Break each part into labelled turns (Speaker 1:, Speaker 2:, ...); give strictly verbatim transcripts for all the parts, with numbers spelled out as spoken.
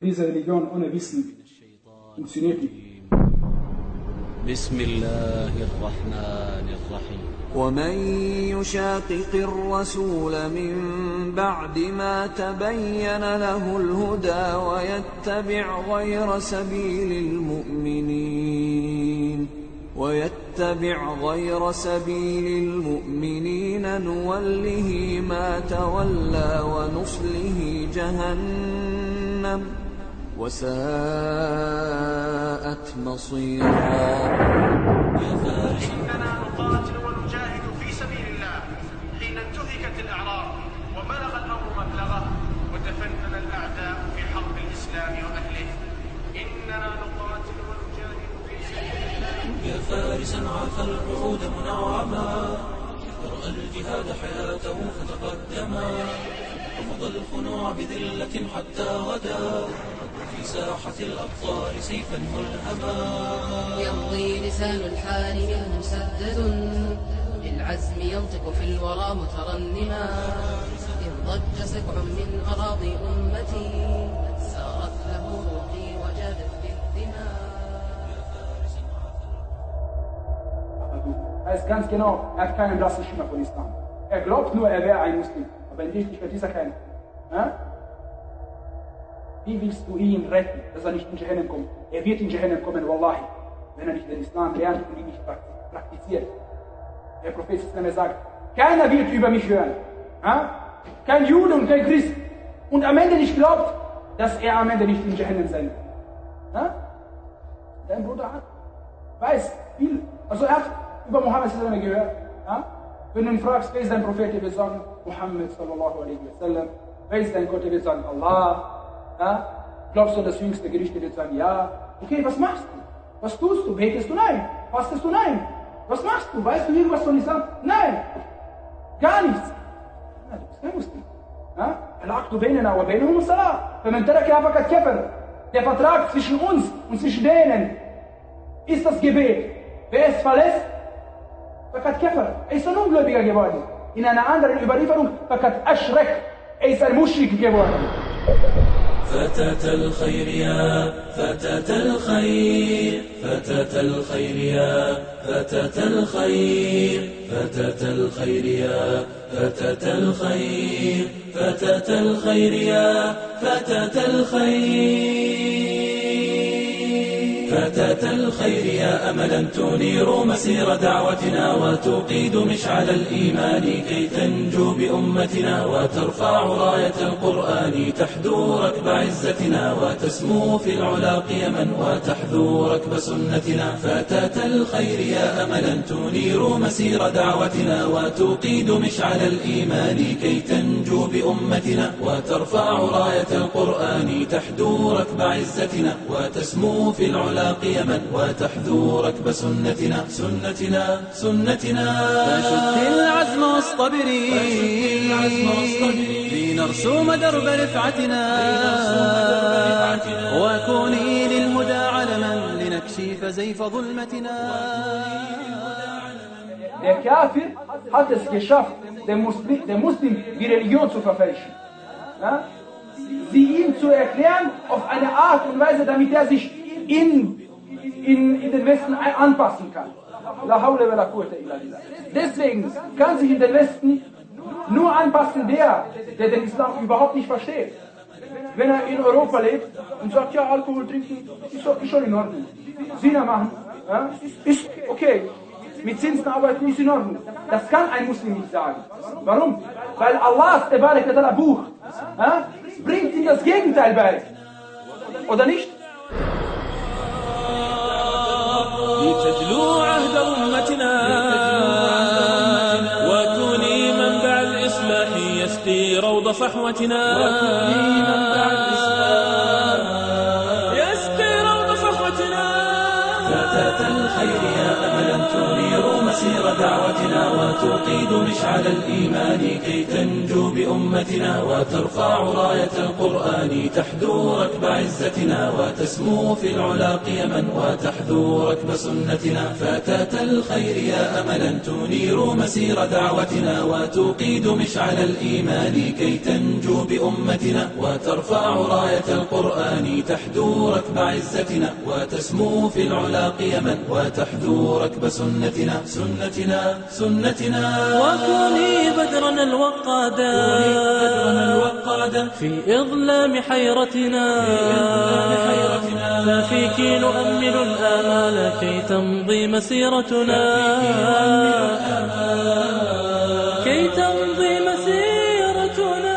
Speaker 1: Diese Religion ohne Wissen funktioniert nicht.
Speaker 2: بسم الله الرحمن الرحيم.
Speaker 3: ومن يشاقق الرسول من بعد ما تبين له الهدى ويتبع غير سبيل المؤمنين ويتبع غير سبيل المؤمنين نوله ما تولى ونصله جهنم وساءت مصيرا.
Speaker 4: إننا نقاتل ونجاهد في سبيل الله حين انتهكت الأعراض وبلغ الأمر مبلغه وتفنن الأعداء في حرب الإسلام وأهله. إننا نقاتل ونجاهد في سبيل الله.
Speaker 5: يا فارسا عاف القعود منعما رأى الجهاد حياته فتقدما رفض الخنوع بذلة حتى غدا في ساحة الأبطال سيفا ملهما.
Speaker 6: يمضي لسان الحال منه مسدد للعزم ينطق في الورى مترنما. إن ضج سبع من أراضي أمتي سارت له روحي وجادت بالدماء.
Speaker 1: Er weiß ganz genau, er hat keinen blassen Schimmer von Islam. Er glaubt nur, er wäre ein Muslim, aber in Wirklichkeit ist er kein. Ja? Wie willst du ihn retten, dass er nicht in Jahannam kommt? Er wird in Jahannam kommen, Wallahi, wenn er nicht den Islam lernt und ihn nicht praktiziert. Der Prophet sagt, keiner wird über mich hören. Ja? Kein Jude und kein Christ. Und am Ende nicht glaubt, dass er am Ende nicht in Jahannam sein wird. Ja? Dein Bruder hat, weiß viel. Also er hat über Mohammed gehört. Ja? Wenn du ihn fragst, wer ist dein Prophet, er wird sagen, Muhammad sallallahu alaihi wasallam. Wer ist dein Gott, er wird sagen, Allah. Ja? Glaubst du an das jüngste Gericht, er wird sagen, ja. Okay, was machst du? Was tust du? Betest du? Nein. Fastest du? Nein. Was machst du? Weißt du irgendwas von Islam? Nein. Gar nichts. Ja, du bist kein Muslim. العقد بيننا وبينهم الصلاة فمن تركها فقد كفر. Der Vertrag zwischen uns und zwischen denen ist das Gebet. Wer es verlässt, فقد كفر. Er ist ein Ungläubiger geworden. In einer anderen Überlieferung, فقد أشرك. Er ist ein Muschrik geworden.
Speaker 5: فتاة الخير يا فتاة الخير فتاة الخير يا فتاة الخير فتاة الخير يا فتاة الخير فتاة الخير يا فتاة الخير فتاة الخير يا أملا تنير مسير دعوتنا وتقيد مشعل الإيمان كي تنجو بأمتنا وترفع راية القرآن تحدو ركب عزتنا وتسمو في العلا قيما وتحذو ركب سنتنا. فتاة الخير يا أملا تنير مسير دعوتنا وتقيد مشعل الإيمان كي تنجو بأمتنا وترفع راية القرآن تحدو ركب عزتنا وتسمو في العلا قيما وتحذو ركب سنتنا سنتنا سنتنا.
Speaker 7: فشد العزم واصطبري لنرسوم درب رفعتنا وكوني للهدى علما لنكشف زيف ظلمتنا.
Speaker 1: Der Kafir hat es geschafft, den Muslim, den Muslim die Religion zu verfälschen. Ja? Sie ihm zu erklären auf eine Art und Weise, damit er sich in, in, in den Westen anpassen kann. La hawla wa la quwwata illa billah. Deswegen kann sich in den Westen nur anpassen der, der den Islam überhaupt nicht versteht. Wenn er in Europa lebt und sagt, ja, Alkohol trinken ist doch schon in Ordnung. Zina machen, ja, ist okay. Mit Zinsen arbeiten ist in Ordnung. Das kann ein Muslim nicht sagen. Warum? Weil Allahs Buch ja, bringt ihm das Gegenteil bei. Oder nicht?
Speaker 5: لتجلو عهد أمتنا وكوني منبع الإصلاح يسقي روض صحوتنا يسقي روض صحوتنا.
Speaker 7: فتاة الخير يا أملا تنير
Speaker 5: مسير دعوتنا وتوقيد مشعل الإيمان كي تنجو بأمتنا وترفع راية القرآن تحدو ركب عزتنا وتسمو في العلا قيما وتحذو ركب سنتنا فتاة الخير يا أملا تنير مسير دعوتنا وتوقيد مشعل الإيمان كي تنجو بأمتنا وترفع راية القرآن تحدو ركب عزتنا وتسمو في العلا قيما وتحذو ركب سنتنا سنتنا سنتنا
Speaker 8: وكوني بدرنا الوقادا في إظلام حيرتنا ففيك نؤمل الآمال كي تمضي مسيرتنا كي تمضي مسيرتنا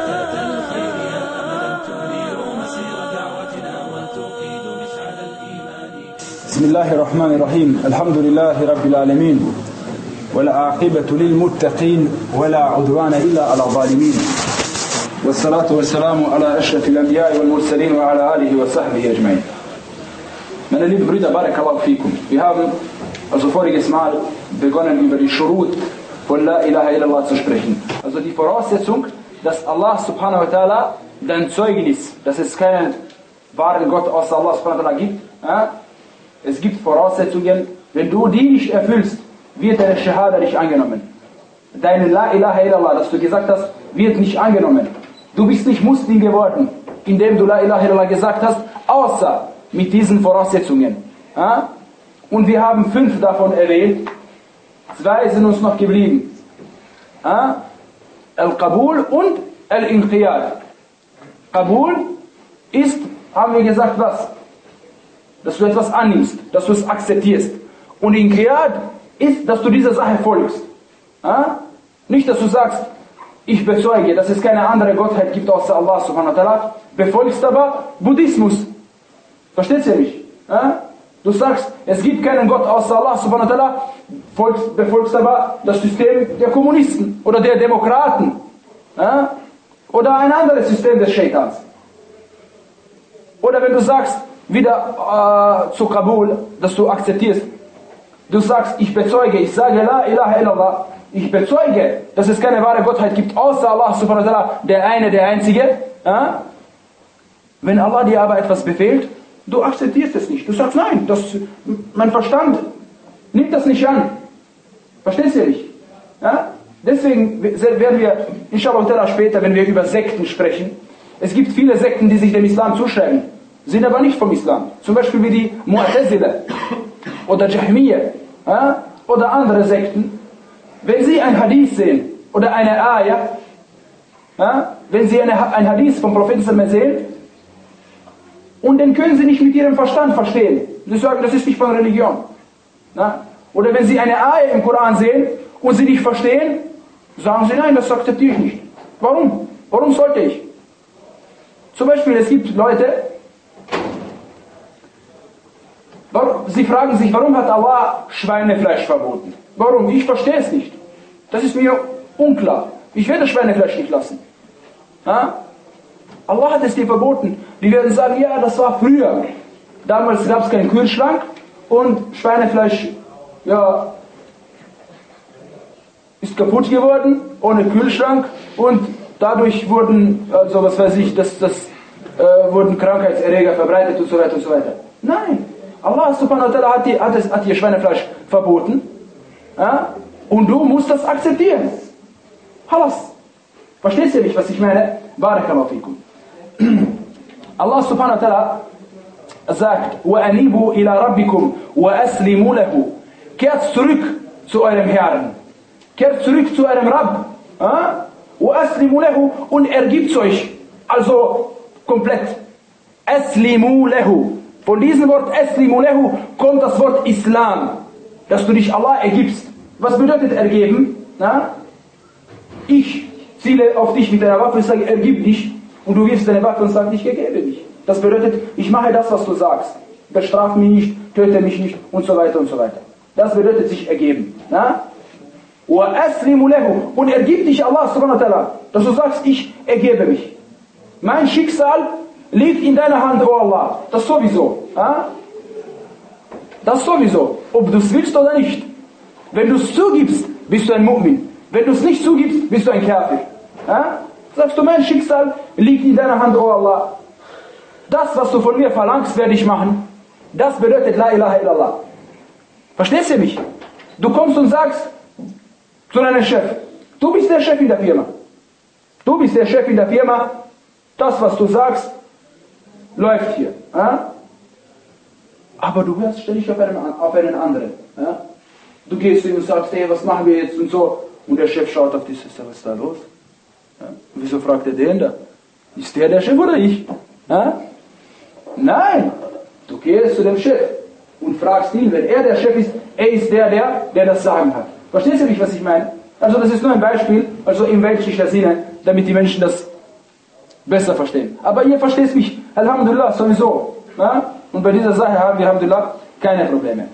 Speaker 1: بسم الله الرحمن الرحيم الحمد لله رب العالمين والعاقبة للمتقين ولا عدوان إلا على الظالمين والصلاة والسلام على أشرف الأنبياء والمرسلين وعلى آله وصحبه أجمعين. Meine lieben Brüder, Barakallahu fikum. Wir haben also voriges Mal begonnen, über die Schurut von La ilaha illallah zu sprechen. Also die Voraussetzung, dass Allah subhanahu wa ta'ala dein Zeugnis, dass es keinen wahren Gott außer Allah subhanahu wa ta'ala gibt. Ja? Es gibt Voraussetzungen, wenn du die nicht erfüllst, wird deine Shahada nicht angenommen. Deine La ilaha illallah, das du gesagt hast, wird nicht angenommen. Du bist nicht Muslim geworden, indem du La ilaha illallah gesagt hast, außer mit diesen Voraussetzungen. Ja? Und wir haben fünf davon erwähnt. Zwei sind uns noch geblieben. Ja? Al-Qabul und Al-Inqiyad. Qabul ist, haben wir gesagt, was? Dass du etwas annimmst, dass du es akzeptierst. Und Inqiyad ist, dass du dieser Sache folgst. Ja? Nicht, dass du sagst, ich bezeuge, dass es keine andere Gottheit gibt außer Allah subhanahu wa ta'ala, befolgst aber Buddhismus. Verstehst du mich? Ja? Du sagst, es gibt keinen Gott außer Allah subhanahu wa ta'ala, folgst, befolgst aber das System der Kommunisten oder der Demokraten. Ja? Oder ein anderes System des Shaitans. Oder wenn du sagst, wieder äh, zu Kabul, dass du akzeptierst, du sagst, ich bezeuge, ich sage La ilaha illallah, ich bezeuge, dass es keine wahre Gottheit gibt, außer Allah subhanahu wa ta'ala, der eine, der einzige. Ja? Wenn Allah dir aber etwas befehlt, du akzeptierst es nicht. Du sagst, nein, das, mein Verstand nimmt das nicht an. Verstehst du nicht? Ja? Deswegen werden wir, inshallah später, wenn wir über Sekten sprechen, es gibt viele Sekten, die sich dem Islam zuschreiben, sind aber nicht vom Islam. Zum Beispiel wie die Mu'tazila oder Jahmiyyah, ja? Oder andere Sekten. Wenn sie ein Hadith sehen oder eine Ayah, ja? Wenn sie eine, ein Hadith vom Propheten sehen, und den können sie nicht mit ihrem Verstand verstehen. Sie sagen, das ist nicht von Religion. Na? Oder wenn sie eine Ayah im Koran sehen und sie nicht verstehen, sagen sie, nein, das akzeptiere ich nicht. Warum? Warum sollte ich? Zum Beispiel, es gibt Leute, sie fragen sich, warum hat Allah Schweinefleisch verboten? Warum? Ich verstehe es nicht. Das ist mir unklar. Ich werde Schweinefleisch nicht lassen. Na? Allah hat es dir verboten. Die werden sagen, ja, das war früher. Damals gab es keinen Kühlschrank und Schweinefleisch, ja, ist kaputt geworden, ohne Kühlschrank, und dadurch wurden, also was weiß ich, das, das, äh, wurden Krankheitserreger verbreitet und so weiter und so weiter. Nein, Allah subhanahu wa ta'ala hat, die, hat, hat dir Schweinefleisch verboten, ja? Und du musst das akzeptieren. Halas. Verstehst du nicht, was ich meine? Barakallahu fikum. Allah subhanahu wa ta'ala sagt, وَأَنِيبُوا إِلَىٰ رَبِّكُمْ وَأَسْلِمُوا لَهُ. Kehrt zurück zu eurem Herrn. Kehrt zurück zu eurem Rabb. وَأَسْلِمُوا لَهُ. Und ergibt euch. Also komplett. أَسْلِمُوا لَهُ. Von diesem Wort أَسْلِمُوا لَهُ kommt das Wort Islam. Dass du dich Allah ergibst. Was bedeutet ergeben? Na? Ich ziele auf dich mit einer Waffe und sage, ergib dich. Und du wirfst deine Waffe und sagst, ich ergebe dich. Das bedeutet, ich mache das, was du sagst. Bestraf mich nicht, töte mich nicht und so weiter und so weiter. Das bedeutet sich ergeben. Na? Und ergib dich Allah subhanahu wa ta'ala. Dass du sagst, ich ergebe mich. Mein Schicksal liegt in deiner Hand, oh Allah. Das sowieso. Na? Das sowieso. Ob du es willst oder nicht. Wenn du es zugibst, bist du ein Mu'min. Wenn du es nicht zugibst, bist du ein Kafir. Ja? Sagst du, mein Schicksal liegt in deiner Hand, oh Allah. Das, was du von mir verlangst, werde ich machen. Das bedeutet La ilaha illallah. Verstehst du mich? Du kommst und sagst zu deinem Chef, du bist der Chef in der Firma. Du bist der Chef in der Firma. Das, was du sagst, läuft hier. Ja? Aber du hörst ständig auf einen, auf einen anderen. Ja? Du gehst hin und sagst, hey, was machen wir jetzt und so. Und der Chef schaut auf dich, was ist da los? Ja? Wieso fragt er den da? Ist der der Chef oder ich? Ja? Nein, du gehst zu dem Chef und fragst ihn, wenn er der Chef ist, er ist der, der, der das Sagen hat. Verstehst du nicht, was ich meine? Also das ist nur ein Beispiel, also im weltlichen Sinne, damit die Menschen das besser verstehen. Aber ihr versteht mich, Alhamdulillah, sowieso. Ja? Und bei dieser Sache haben wir, Alhamdulillah, keine Probleme.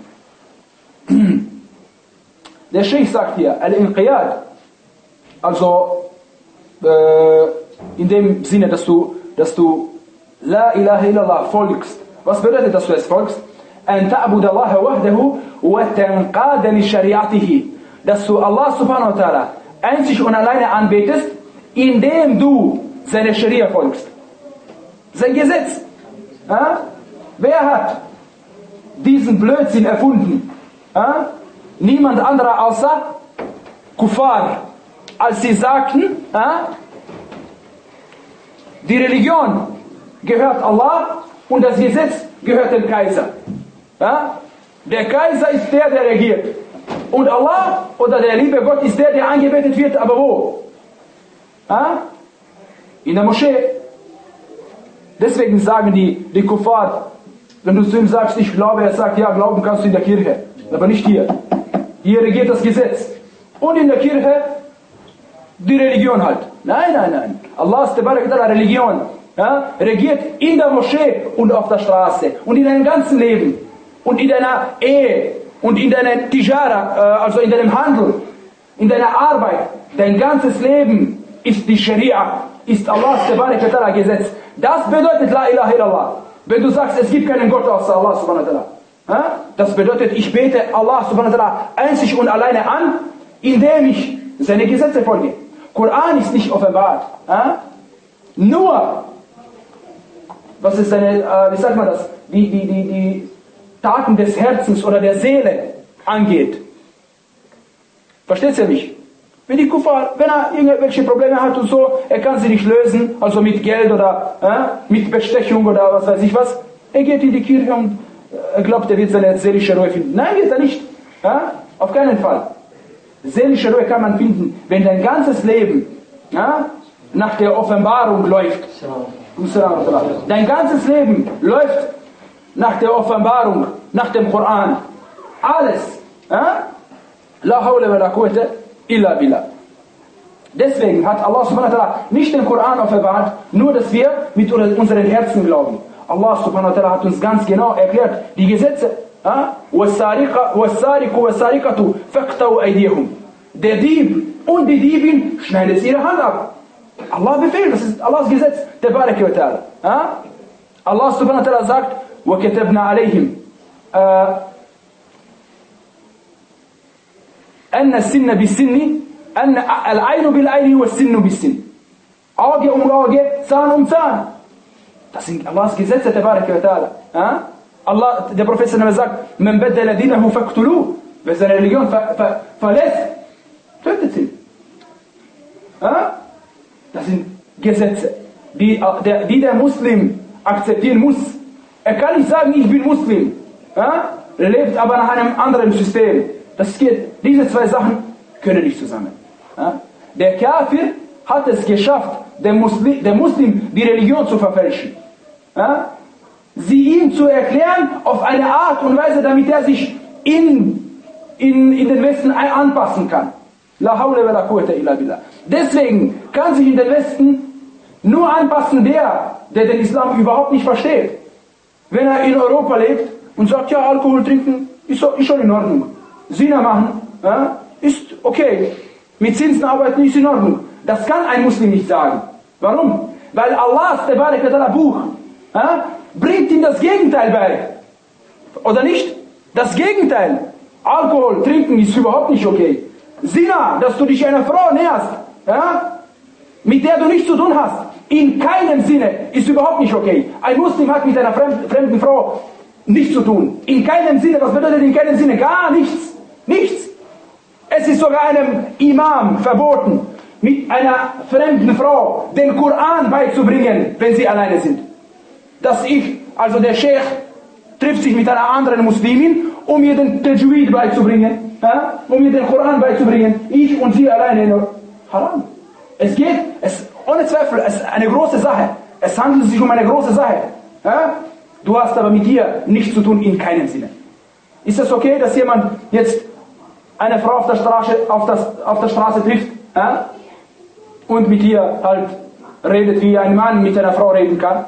Speaker 1: Der Sheikh sagt hier, Al-Inqiyad, also äh, in dem Sinne, dass du, dass du La ilaha illallah folgst. Was bedeutet, dass du es folgst? An ta'bud Allah wahdahu wa tanqada li shari'atihi. Dass du Allah subhanahu wa ta'ala einzig und alleine anbetest, indem du seine Scharia folgst. Sein Gesetz. Ja? Wer hat diesen Blödsinn erfunden? Ja? Niemand anderer außer Kuffar. Als sie sagten, ja? Die Religion gehört Allah und das Gesetz gehört dem Kaiser. Ja? Der Kaiser ist der, der regiert. Und Allah oder der liebe Gott ist der, der angebetet wird, aber wo? Ja? In der Moschee. Deswegen sagen die, die Kuffar, wenn du zu ihm sagst, ich glaube, er sagt, ja, glauben kannst du in der Kirche, aber nicht hier. Hier regiert das Gesetz. Und in der Kirche die Religion halt. Nein, nein, nein. Allah ist der Religion. Ja, regiert in der Moschee und auf der Straße und in deinem ganzen Leben und in deiner Ehe und in deiner Tijara, äh, also in deinem Handel, in deiner Arbeit. Dein ganzes Leben ist die Scharia, ist Allahs Gesetz. Das bedeutet La ilaha illallah. Wenn du sagst, es gibt keinen Gott außer Allah subhanahu wa ta'ala. Ja? Das bedeutet, ich bete Allah subhanahu wa ta'ala einzig und alleine an, indem ich seine Gesetze folge. Koran ist nicht offenbart. Ja? Nur was ist eine, äh, wie sagt man das, die, die, die, die Taten des Herzens oder der Seele angeht. Versteht ihr mich? Wenn die Kuffar, wenn er irgendwelche Probleme hat und so, er kann sie nicht lösen, also mit Geld oder äh, mit Bestechung oder was weiß ich was, er geht in die Kirche und er glaubt, er wird seine seelische Ruhe finden. Nein, wird er nicht. Ja? Auf keinen Fall. Seelische Ruhe kann man finden, wenn dein ganzes Leben ja, nach der Offenbarung läuft. Dein ganzes Leben läuft nach der Offenbarung, nach dem Koran. Alles. Ja? La hawla wa la quwwata illa billah. Deswegen hat Allah subhanahu wa ta'ala nicht den Koran offenbart, nur dass wir mit unseren Herzen glauben. Allah subhanahu wa ta'ala hat uns ganz genau erklärt, die Gesetze. Der Dieb und die Diebin schneidet ihre Hand ab. Allah befehlt, das ist Allahs Gesetz. Tabaraka wa ta'ala. Allah subhanahu wa ta'ala sagt, وَكَتَبْنَا عَلَيْهِمْ أَنَّ السِّنَّ بِالسِّنِّ أَنَّ الْعَيْنُ بِالْعَيْنِ وَالسِّنُّ بِالسِّنِّ. Auge um Auge, Zahn um Zahn. Das sind Allahs Gesetze, Tabaraka wa ta'ala. Allah, der Prophet sagt, man baddala dinahu faqtuluh. Wer seine Religion ver, ver, verlässt, tötet ihn. Das sind Gesetze, die der, die der Muslim akzeptieren muss. Er kann nicht sagen, ich bin Muslim, lebt aber nach einem anderen System. Das geht, diese zwei Sachen können nicht zusammen. Der Kafir hat es geschafft, dem Muslim, dem Muslim die Religion zu verfälschen. Sie ihm zu erklären auf eine Art und Weise, damit er sich in, in, in den Westen anpassen kann. La hawla wa la quwwata illa billah. Deswegen kann sich in den Westen nur anpassen der, der den Islam überhaupt nicht versteht. Wenn er in Europa lebt und sagt, ja, Alkohol trinken ist, ist schon in Ordnung. Zina machen ja, ist okay. Mit Zinsen arbeiten ist in Ordnung. Das kann ein Muslim nicht sagen. Warum? Weil Allahs Buch ja, bringt ihm das Gegenteil bei. Oder nicht? Das Gegenteil. Alkohol trinken ist überhaupt nicht okay. Zina, dass du dich einer Frau näherst, ja, mit der du nichts zu tun hast, in keinem Sinne ist überhaupt nicht okay. Ein Muslim hat mit einer fremden, fremden Frau nichts zu tun. In keinem Sinne, was bedeutet in keinem Sinne? Gar nichts. Nichts. Es ist sogar einem Imam verboten, mit einer fremden Frau den Koran beizubringen, wenn sie alleine sind. Dass ich, also der Sheikh, trifft sich mit einer anderen Muslimin, um ihr den Tajweed beizubringen, ja? um ihr den Koran beizubringen. Ich und sie alleine nur. Haram. Es geht, es, ohne Zweifel, es ist eine große Sache. Es handelt sich um eine große Sache. Ja? Du hast aber mit ihr nichts zu tun, in keinem Sinne. Ist es okay, dass jemand jetzt eine Frau auf der Straße, auf das, auf der Straße trifft, ja? und mit ihr halt redet, wie ein Mann mit einer Frau reden kann?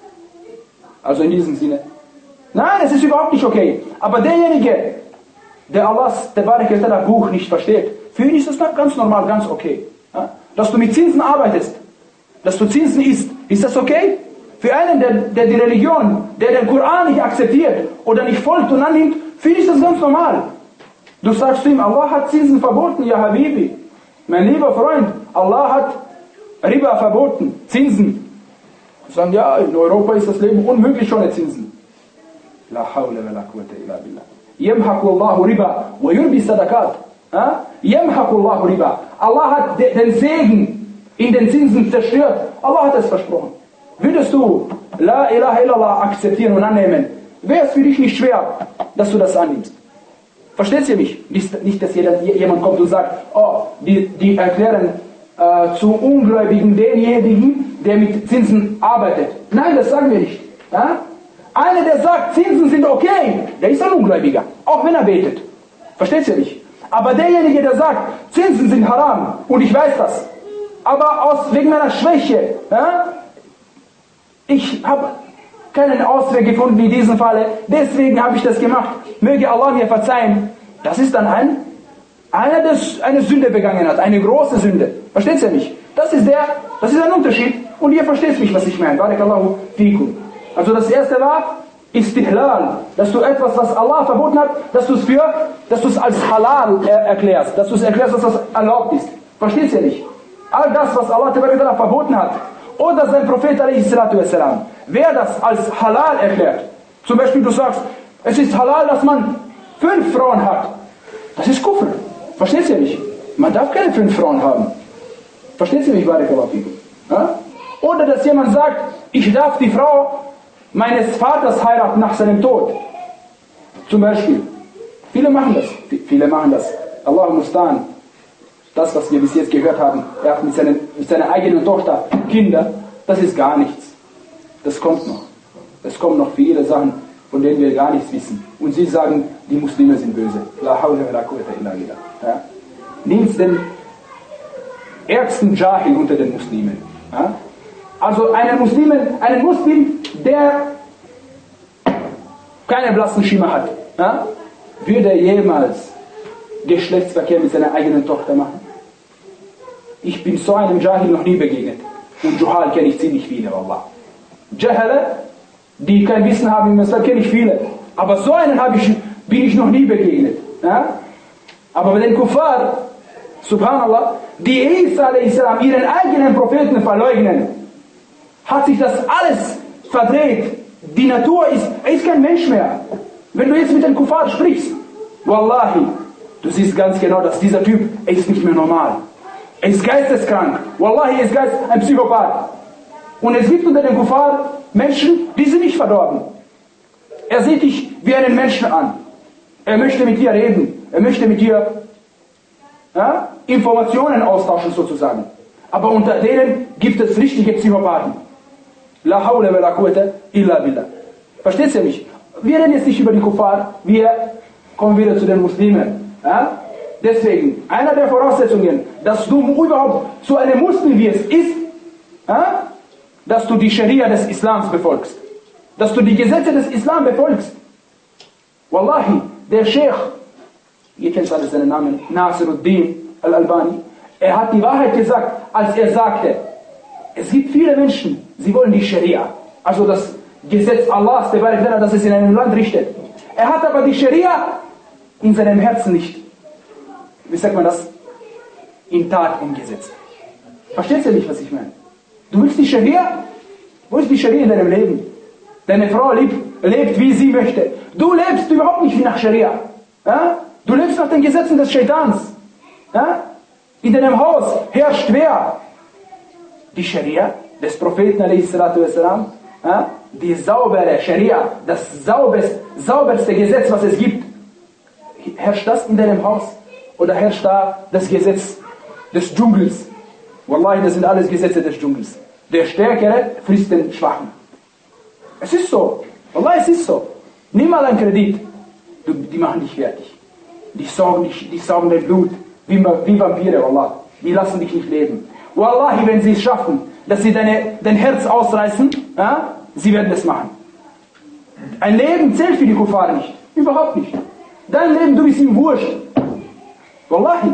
Speaker 1: Also in diesem Sinne. Nein, es ist überhaupt nicht okay. Aber derjenige, der Allahs Buch nicht versteht, für ihn ist das ganz normal, ganz okay. Ja? Dass du mit Zinsen arbeitest, dass du Zinsen isst, ist das okay? Für einen, der, der die Religion, der den Koran nicht akzeptiert oder nicht folgt und annimmt, für ihn ist das ganz normal. Du sagst zu ihm, Allah hat Zinsen verboten, ja Habibi. Mein lieber Freund, Allah hat Riba verboten, Zinsen. Sie sagen, ja, in Europa ist das Leben unmöglich ohne Zinsen. La hawla wa la quwwata illa billah. Yamhaqu Allahu riba wa yurbi sadaqat. Yamhaqu Allahu riba. Allah hat den Segen in den Zinsen zerstört. Allah hat es versprochen. Würdest du La ilaha illallah akzeptieren und annehmen, wäre es für dich nicht schwer, dass du das annimmst. Versteht ihr mich? Nicht, dass jemand kommt und sagt, oh, die, die erklären äh, zu Ungläubigen denjenigen, der mit Zinsen arbeitet. Nein, das sagen wir nicht. Ja? Einer, der sagt, Zinsen sind okay, der ist ein Ungläubiger, auch wenn er betet. Versteht ihr nicht? Aber derjenige, der sagt, Zinsen sind haram, und ich weiß das, aber aus, wegen meiner Schwäche, ja, ich habe keinen Ausweg gefunden in diesem Falle, deswegen habe ich das gemacht, möge Allah mir verzeihen. Das ist dann ein, einer, der eine Sünde begangen hat, eine große Sünde. Versteht ihr mich? Das ist der, das ist ein Unterschied, und ihr versteht mich, was ich meine. Barakallahu fikum. Also das erste war Istihlal, dass du etwas, was Allah verboten hat, dass du es für, dass du es als Halal er erklärst, dass du es erklärst, dass das erlaubt ist. Versteht ihr nicht? All das, was Allah verboten hat, oder sein Prophet a.s., wer das als Halal erklärt, zum Beispiel du sagst, es ist Halal, dass man fünf Frauen hat, das ist Kufr. Versteht ihr nicht? Man darf keine fünf Frauen haben. Versteht ihr mich, Barakallahu fikum? Ja? Oder dass jemand sagt, ich darf die Frau meines Vaters heiraten nach seinem Tod. Zum Beispiel. Viele machen das. Viele machen das. Allah mustan. Das, was wir bis jetzt gehört haben, er hat mit, seinen, mit seiner eigenen Tochter Kinder, das ist gar nichts. Das kommt noch. Es kommen noch viele Sachen, von denen wir gar nichts wissen. Und sie sagen, die Muslime sind böse. La hawla wa la quwwata illa billah. Ja? Nehmt den ärgsten Jahil unter den Muslimen. Ja? Also einen Muslimen, einen Muslim, der keinen blassen Schimmer hat, ja? Würde er jemals Geschlechtsverkehr mit seiner eigenen Tochter machen? Ich bin so einem Jahil noch nie begegnet. Und Juhal kenne ich ziemlich viele, Wallah. Jahale, die kein Wissen haben im Islam, kenne ich viele. Aber so einen habe ich, bin ich noch nie begegnet. Ja? Aber bei den Kuffar, subhanallah, die Isa a.s. ihren eigenen Propheten verleugnen, hat sich das alles verdreht. Die Natur ist, er ist kein Mensch mehr. Wenn du jetzt mit den Kuffar sprichst, Wallahi, du siehst ganz genau, dass dieser Typ, er ist nicht mehr normal. Er ist geisteskrank. Wallahi, er ist Geist, ein Psychopath. Und es gibt unter den Kuffar Menschen, die sind nicht verdorben. Er sieht dich wie einen Menschen an. Er möchte mit dir reden. Er möchte mit dir ja, Informationen austauschen sozusagen. Aber unter denen gibt es richtige Psychopathen. La hawla wa la quwwata illa billah. Versteht ihr mich? Wir reden jetzt nicht über die Kuffar. Wir kommen wieder zu den Muslimen. Ja? Deswegen, einer der Voraussetzungen, dass du überhaupt zu einem Muslim wirst, ist, ja, dass du die Scharia des Islams befolgst. Dass du die Gesetze des Islam befolgst. Wallahi, der Sheikh, ihr kennt alle seinen Namen, Nasiruddin al-Albani, er hat die Wahrheit gesagt, als er sagte, es gibt viele Menschen, sie wollen die Scharia, also das Gesetz Allahs, das es in einem Land richtet. Er hat aber die Scharia in seinem Herzen nicht, wie sagt man das, in Tat umgesetzt. Verstehst du nicht, was ich meine? Du willst die Scharia? Wo ist die Scharia in deinem Leben? Deine Frau lebt, lebt wie sie möchte. Du lebst überhaupt nicht wie nach Scharia. Ja? Du lebst nach den Gesetzen des Shaitans. Ja? In deinem Haus herrscht wer? Die Scharia des Propheten a.s.w. Ja? Die saubere Scharia, das sauberste, sauberste Gesetz, was es gibt. Herrscht das in deinem Haus? Oder herrscht da das Gesetz des Dschungels? Wallahi, das sind alles Gesetze des Dschungels. Der Stärkere frisst den Schwachen. Es ist so. Wallahi, es ist so. Nimm mal einen Kredit. Du, die machen dich fertig. Die saugen, dich, die saugen dein Blut. Wie, wie Vampire, Wallah. Die lassen dich nicht leben. Wallahi, wenn sie es schaffen, dass sie deine, dein Herz ausreißen, ja, sie werden es machen. Ein Leben zählt für die Kuffar nicht. Überhaupt nicht. Dein Leben, du bist ihm wurscht. Wallahi.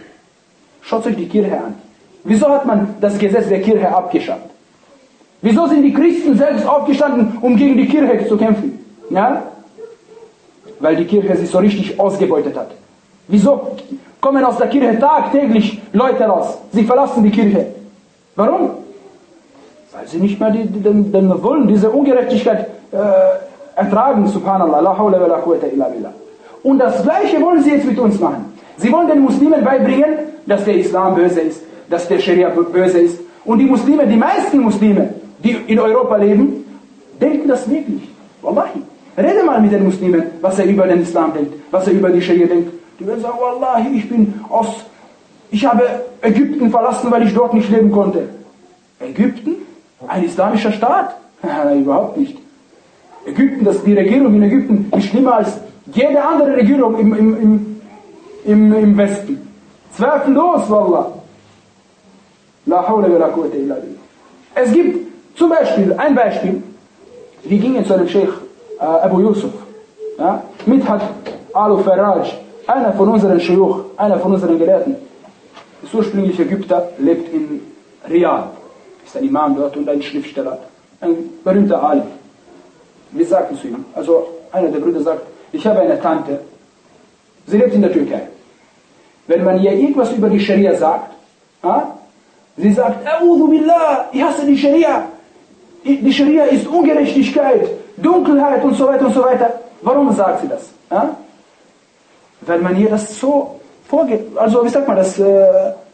Speaker 1: Schaut euch die Kirche an. Wieso hat man das Gesetz der Kirche abgeschafft? Wieso sind die Christen selbst aufgestanden, um gegen die Kirche zu kämpfen? Ja? Weil die Kirche sich so richtig ausgebeutet hat. Wieso kommen aus der Kirche tagtäglich Leute raus? Sie verlassen die Kirche. Warum? Weil sie nicht mehr die, die, den, den wollen, diese Ungerechtigkeit äh, ertragen. Subhanallah. La hawla wa la quwwata illa billah. Und das Gleiche wollen sie jetzt mit uns machen. Sie wollen den Muslimen beibringen, dass der Islam böse ist, dass der Scharia böse ist. Und die Muslime, die meisten Muslime, die in Europa leben, denken das wirklich. Wallahi. Rede mal mit den Muslimen, was er über den Islam denkt, was er über die Scharia denkt. Die werden sagen, Wallahi, ich bin aus, ich habe Ägypten verlassen, weil ich dort nicht leben konnte. Ägypten? Ein islamischer Staat? Nein, überhaupt nicht. Ägypten, das, die Regierung in Ägypten ist schlimmer als jede andere Regierung im, im, im, im, im Westen. Zweifellos, Wallah. La hawla wa la quwwata illa billah. Es gibt zum Beispiel, ein Beispiel, wir gingen zu einem Sheikh äh, Abu Yusuf, ja, Midhat al-Faraj, einer von unseren Shuyukh, einer von unseren Gelehrten, ist ursprünglich Ägypter, lebt in Riyadh, ist ein Imam dort und ein Schriftsteller, ein berühmter Ali. Wir sagten zu ihm, also einer der Brüder sagt, ich habe eine Tante, sie lebt in der Türkei. Wenn man ihr irgendwas über die Scharia sagt, ja, sie sagt, A'udhu billah, ich hasse die Scharia. Die Scharia ist Ungerechtigkeit, Dunkelheit und so weiter und so weiter. Warum sagt sie das? Ja? Weil man ihr das so vorgeht. Also, wie sagt man das? Äh,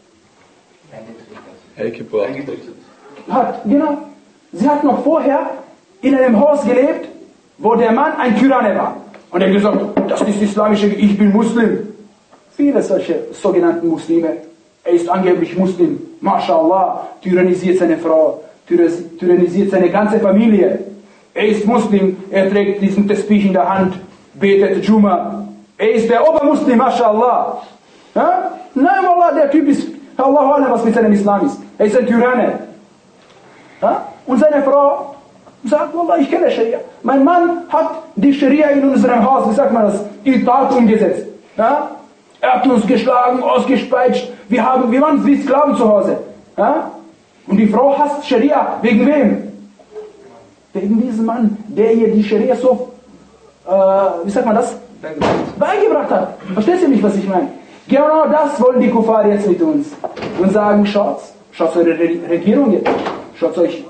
Speaker 1: hat, genau. Sie hat noch vorher in einem Haus gelebt, wo der Mann ein Tyranne war. Und er hat gesagt, das ist islamische, ich bin Muslim. Viele solche sogenannten Muslime. Er ist angeblich Muslim. MashaAllah, tyrannisiert seine Frau, tyrannisiert seine ganze Familie. Er ist Muslim, er trägt diesen Tesbih in der Hand, betet Juma. Er ist der Obermuslim, MashaAllah. Ja? Nein, Wallah, der Typ ist, Allahu Alam, was mit seinem Islam ist. Er ist ein Tyranne. Ja? Und seine Frau sagt, Wallah, ich kenne Scharia. Mein Mann hat die Scharia in unserem Haus, wie sagt man das, in Tat umgesetzt. Ja? Er hat uns geschlagen, ausgespeitscht. Wir, haben, wir waren wie Sklaven zu Hause. Ja? Und die Frau hasst Scharia. Wegen wem? Wegen diesem Mann, der ihr die Scharia so, äh, wie sagt man das? Beigebracht. Beigebracht hat. Verstehst du mich, was ich meine? Genau das wollen die Kuffar jetzt mit uns. Und sagen, schaut, schaut eure Regierung jetzt. Schaut euch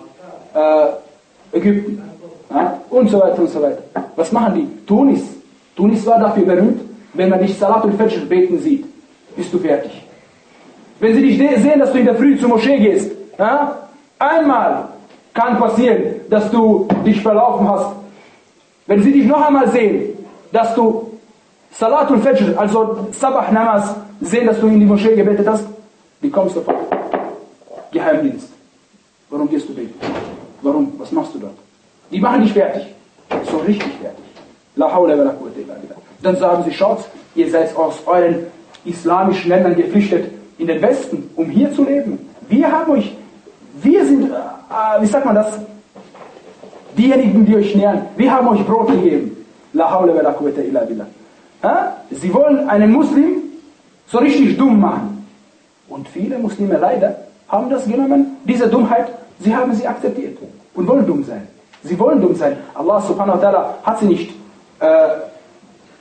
Speaker 1: äh, Ägypten. Ja? Und so weiter und so weiter. Was machen die? Tunis. Tunis war dafür berühmt, wenn man dich Salatul Fajr beten sieht, bist du fertig. Wenn sie dich sehen, dass du in der Früh zur Moschee gehst, ja, einmal kann passieren, dass du dich verlaufen hast. Wenn sie dich noch einmal sehen, dass du Salatul Fajr, also Sabah Namaz, sehen, dass du in die Moschee gebetet hast, wie kommst du sofort? Geheimdienst. Warum gehst du beten? Warum? Was machst du dort? Die machen dich fertig. So richtig fertig. La hawla wa la quwwata illa billah. Dann sagen sie, schaut, ihr seid aus euren islamischen Ländern geflüchtet in den Westen, um hier zu leben. Wir haben euch, wir sind, äh, wie sagt man das? Diejenigen, die euch nähern. Wir haben euch Brot gegeben. La hawla wa la quwwata illa billah. Ja? Sie wollen einen Muslim so richtig dumm machen. Und viele Muslime leider haben das genommen, diese Dummheit, sie haben sie akzeptiert und wollen dumm sein. Sie wollen dumm sein. Allah subhanahu wa ta'ala hat sie nicht äh,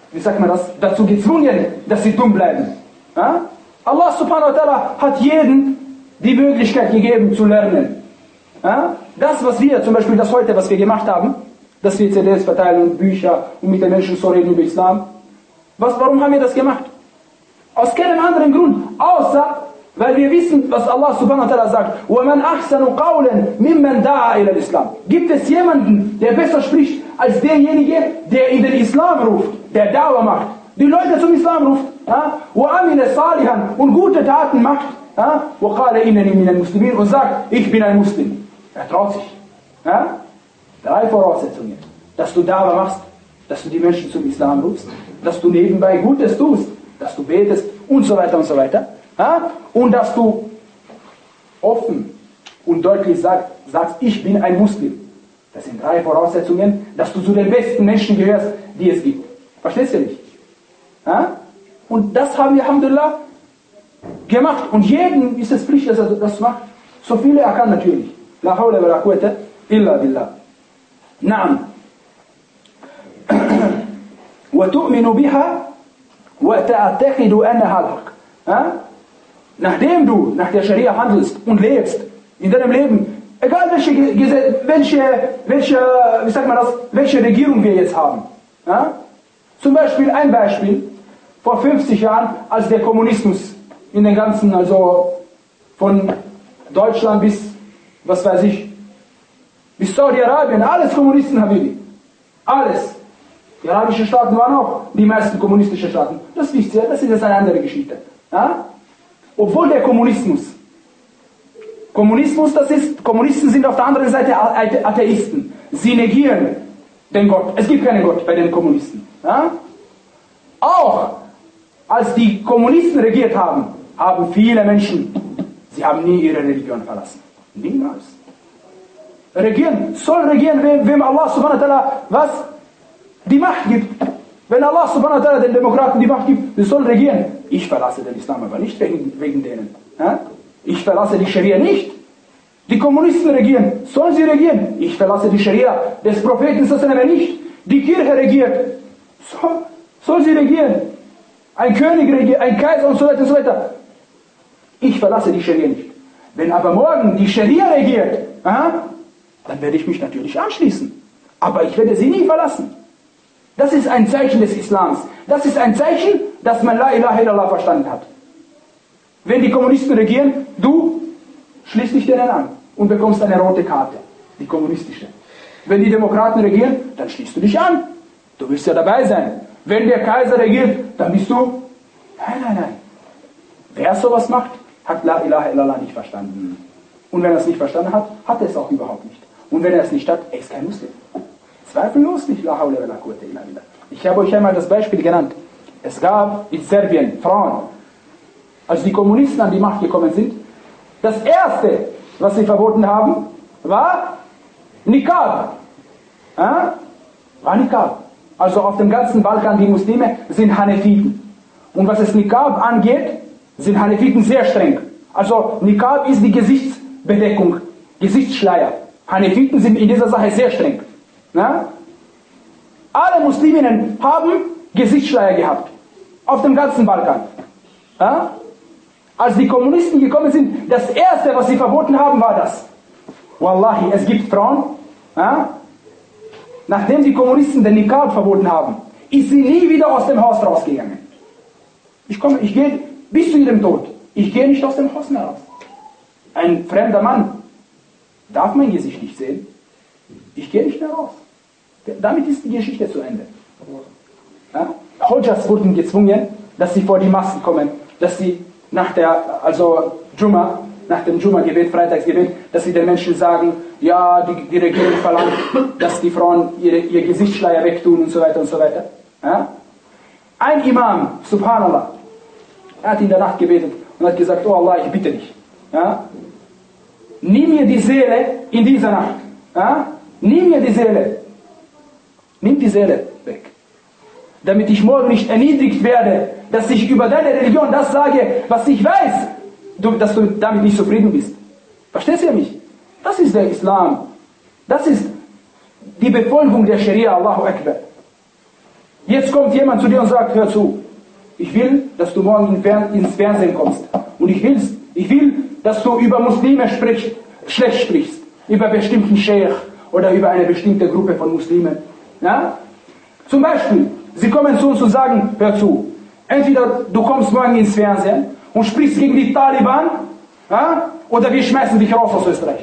Speaker 1: wie sagt man das, dazu gezwungen, dass sie dumm bleiben. Ja? Allah subhanahu wa ta'ala hat jedem die Möglichkeit gegeben zu lernen. Ja? Das, was wir, zum Beispiel das heute, was wir gemacht haben, dass wir C Ds verteilen und Bücher und mit den Menschen so reden über Islam. Was, warum haben wir das gemacht? Aus keinem anderen Grund, außer weil wir wissen, was Allah subhanahu wa ta'ala sagt. وَمَنْ أَحْسَنُ قَوْلًا مِمَّنْ دَعَى إِلَى الْإِسْلَامِ. Gibt es jemanden, der besser spricht, als derjenige, der in den Islam ruft, der Da'wah macht, die Leute zum Islam ruft, ja? وَأَمِلَ صَالِحًا und gute Taten macht, ja? وَقَالَ إِنَّنِي مِنَ الْمُسْلِمِينَ und sagt, ich bin ein Muslim. Er traut sich. Ja? Drei Voraussetzungen. Dass du Da'wah machst, dass du die Menschen zum Islam rufst, dass du nebenbei Gutes tust, dass du betest und so weiter und so weiter. Ja? Und dass du offen und deutlich sagst, sagst, ich bin ein Muslim. Das sind drei Voraussetzungen, dass du zu den besten Menschen gehörst, die es gibt. Verstehst du nicht? Ja? Und das haben wir, Alhamdulillah, gemacht. Und jedem ist es Pflicht, dass er das macht. So viele er kann natürlich. La hawla wa la quwwata illa billah. Naam. وَتُؤْمِنُ بِهَا وَتَعْتَقِدُ أَنَّهَا الْحَقِّ. Nachdem du nach der Scharia handelst und lebst, in deinem Leben, egal welche, welche, welche, wie sagt man das, welche Regierung wir jetzt haben. Ja? Zum Beispiel, ein Beispiel, vor fünfzig Jahren, als der Kommunismus in den ganzen, also von Deutschland bis, was weiß ich, bis Saudi-Arabien, alles Kommunisten, Habibi. Alles. Die arabischen Staaten waren auch die meisten kommunistischen Staaten. Das wisst ihr, das ist jetzt eine andere Geschichte. Ja? Obwohl der Kommunismus, Kommunismus, das ist, Kommunisten sind auf der anderen Seite Atheisten. Sie negieren den Gott. Es gibt keinen Gott bei den Kommunisten. Ja? Auch als die Kommunisten regiert haben, haben viele Menschen, sie haben nie ihre Religion verlassen. Niemals. Regieren, soll regieren, wem, wem Allah subhanahu wa ta'ala was? Die Macht gibt. Wenn Allah subhanahu wa ta'ala den Demokraten die Macht gibt, sie sollen regieren. Ich verlasse den Islam aber nicht wegen, wegen denen. Ja? Ich verlasse die Scharia nicht. Die Kommunisten regieren. Sollen sie regieren? Ich verlasse die Scharia des Propheten nicht. Die Kirche regiert. So, soll sie regieren? Ein König regiert, ein Kaiser und so weiter und so weiter. Ich verlasse die Scharia nicht. Wenn aber morgen die Scharia regiert, aha, dann werde ich mich natürlich anschließen. Aber ich werde sie nie verlassen. Das ist ein Zeichen des Islams. Das ist ein Zeichen, dass man La ilaha illallah verstanden hat. Wenn die Kommunisten regieren, du schließt dich denen an und bekommst eine rote Karte, die kommunistische. Wenn die Demokraten regieren, dann schließt du dich an. Du willst ja dabei sein. Wenn der Kaiser regiert, dann bist du, nein, nein, nein. Wer sowas macht, hat La ilaha illallah nicht verstanden. Und wenn er es nicht verstanden hat, hat er es auch überhaupt nicht. Und wenn er es nicht hat, er ist kein Muslim. Zweifellos nicht. La hawla wa la quwwata illa billah. Ich habe euch einmal das Beispiel genannt. Es gab in Serbien Frauen, als die Kommunisten an die Macht gekommen sind, das erste, was sie verboten haben, war Niqab. Ja? War Niqab. Also auf dem ganzen Balkan, die Muslime sind Hanefiten. Und was es Niqab angeht, sind Hanefiten sehr streng. Also Niqab ist die Gesichtsbedeckung, Gesichtsschleier. Hanefiten sind in dieser Sache sehr streng. Ja? Alle Musliminnen haben Gesichtsschleier gehabt. Auf dem ganzen Balkan. Ja? Als die Kommunisten gekommen sind, das erste, was sie verboten haben, war das. Wallahi, es gibt Frauen, ja? Nachdem die Kommunisten den Niqab verboten haben, ist sie nie wieder aus dem Haus rausgegangen. Ich komme, ich gehe bis zu ihrem Tod. Ich gehe nicht aus dem Haus mehr raus. Ein fremder Mann darf mein Gesicht nicht sehen. Ich gehe nicht mehr raus. Damit ist die Geschichte zu Ende. Ja? Hodjas wurden gezwungen, dass sie vor die Massen kommen, dass sie nach der, also Jumma, nach dem Jumma-Gebet, Freitagsgebet, dass sie den Menschen sagen, ja, die, die Regierung verlangt, dass die Frauen ihre, ihr Gesichtsschleier wegtun und so weiter und so weiter. Ja? Ein Imam, Subhanallah, er hat in der Nacht gebetet und hat gesagt, oh Allah, ich bitte dich, ja? Nimm mir die Seele in dieser Nacht. Ja? Nimm mir die Seele. Nimm die Seele weg. Damit ich morgen nicht erniedrigt werde, dass ich über deine Religion das sage, was ich weiß, du, dass du damit nicht zufrieden bist. Verstehst du mich? Das ist der Islam. Das ist die Befolgung der Scharia, Allahu Akbar. Jetzt kommt jemand zu dir und sagt, hör zu, ich will, dass du morgen ins Fernsehen kommst. Und ich will, ich will, dass du über Muslime sprichst, schlecht sprichst. Über bestimmten Scheich oder über eine bestimmte Gruppe von Muslimen. Ja? Zum Beispiel, sie kommen zu uns und sagen, hör zu, entweder du kommst morgen ins Fernsehen und sprichst gegen die Taliban, ja? Oder wir schmeißen dich raus aus Österreich.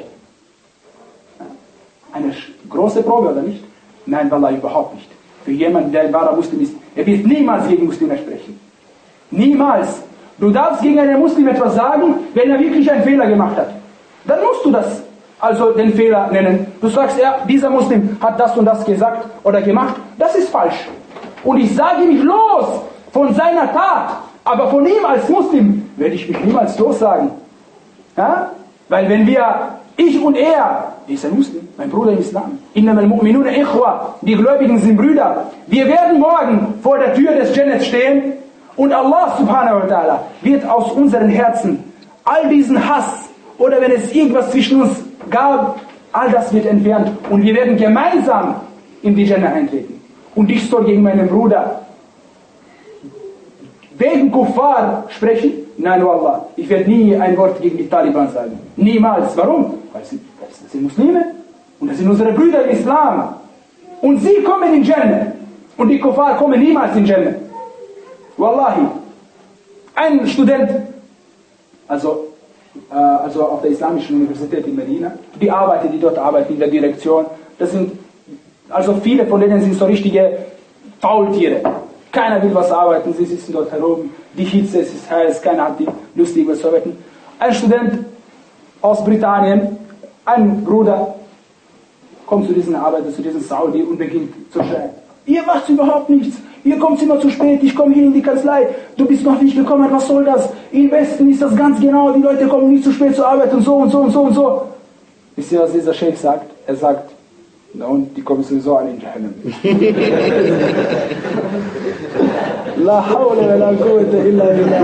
Speaker 1: Eine große Probe, oder nicht? Nein, Wallah, überhaupt nicht. Für jemanden, der ein wahrer Muslim ist, er wird niemals gegen Muslime sprechen. Niemals. Du darfst gegen einen Muslim etwas sagen, wenn er wirklich einen Fehler gemacht hat. Dann musst du das, also den Fehler nennen. Du sagst, ja, dieser Muslim hat das und das gesagt oder gemacht. Das ist falsch. Und ich sage mich los von seiner Tat. Aber von ihm als Muslim werde ich mich niemals lossagen. Ja? Weil wenn wir, ich und er, er ist ein Muslim, mein Bruder im Islam. Innamal mu'minuna ikhwa, die Gläubigen sind Brüder. Wir werden morgen vor der Tür des Jannat stehen und Allah subhanahu wa ta'ala wird aus unseren Herzen all diesen Hass oder wenn es irgendwas zwischen uns gab, all das wird entfernt und wir werden gemeinsam in die Jannah eintreten. Und ich soll gegen meinen Bruder wegen Kuffar sprechen? Nein, Wallah, ich werde nie ein Wort gegen die Taliban sagen. Niemals. Warum? Weil sie, das sind Muslime und das sind unsere Brüder im Islam. Und sie kommen in Jannah und die Kuffar kommen niemals in Jannah. Wallahi. Ein Student, also, äh, also auf der Islamischen Universität in Medina, die arbeitet, die dort arbeiten in der Direktion, das sind, also viele von denen sind so richtige Faultiere. Keiner will was arbeiten, sie sitzen dort herum, die Hitze, es ist heiß, keiner hat die Lust, irgendwas zu arbeiten. Ein Student aus Britannien, ein Bruder, kommt zu diesen Arbeiter, zu diesem Saudi und beginnt zu schreien. Ihr macht überhaupt nichts, ihr kommt immer zu spät, ich komme hier in die Kanzlei, du bist noch nicht gekommen, was soll das? Im Westen ist das ganz genau, die Leute kommen nie zu spät zur Arbeit und so und so und so und so. Wisst ihr, was dieser Sheikh sagt? Er sagt, na und, die kommen sowieso alle in Jahannam. La hawla wa la quwwata illa billah.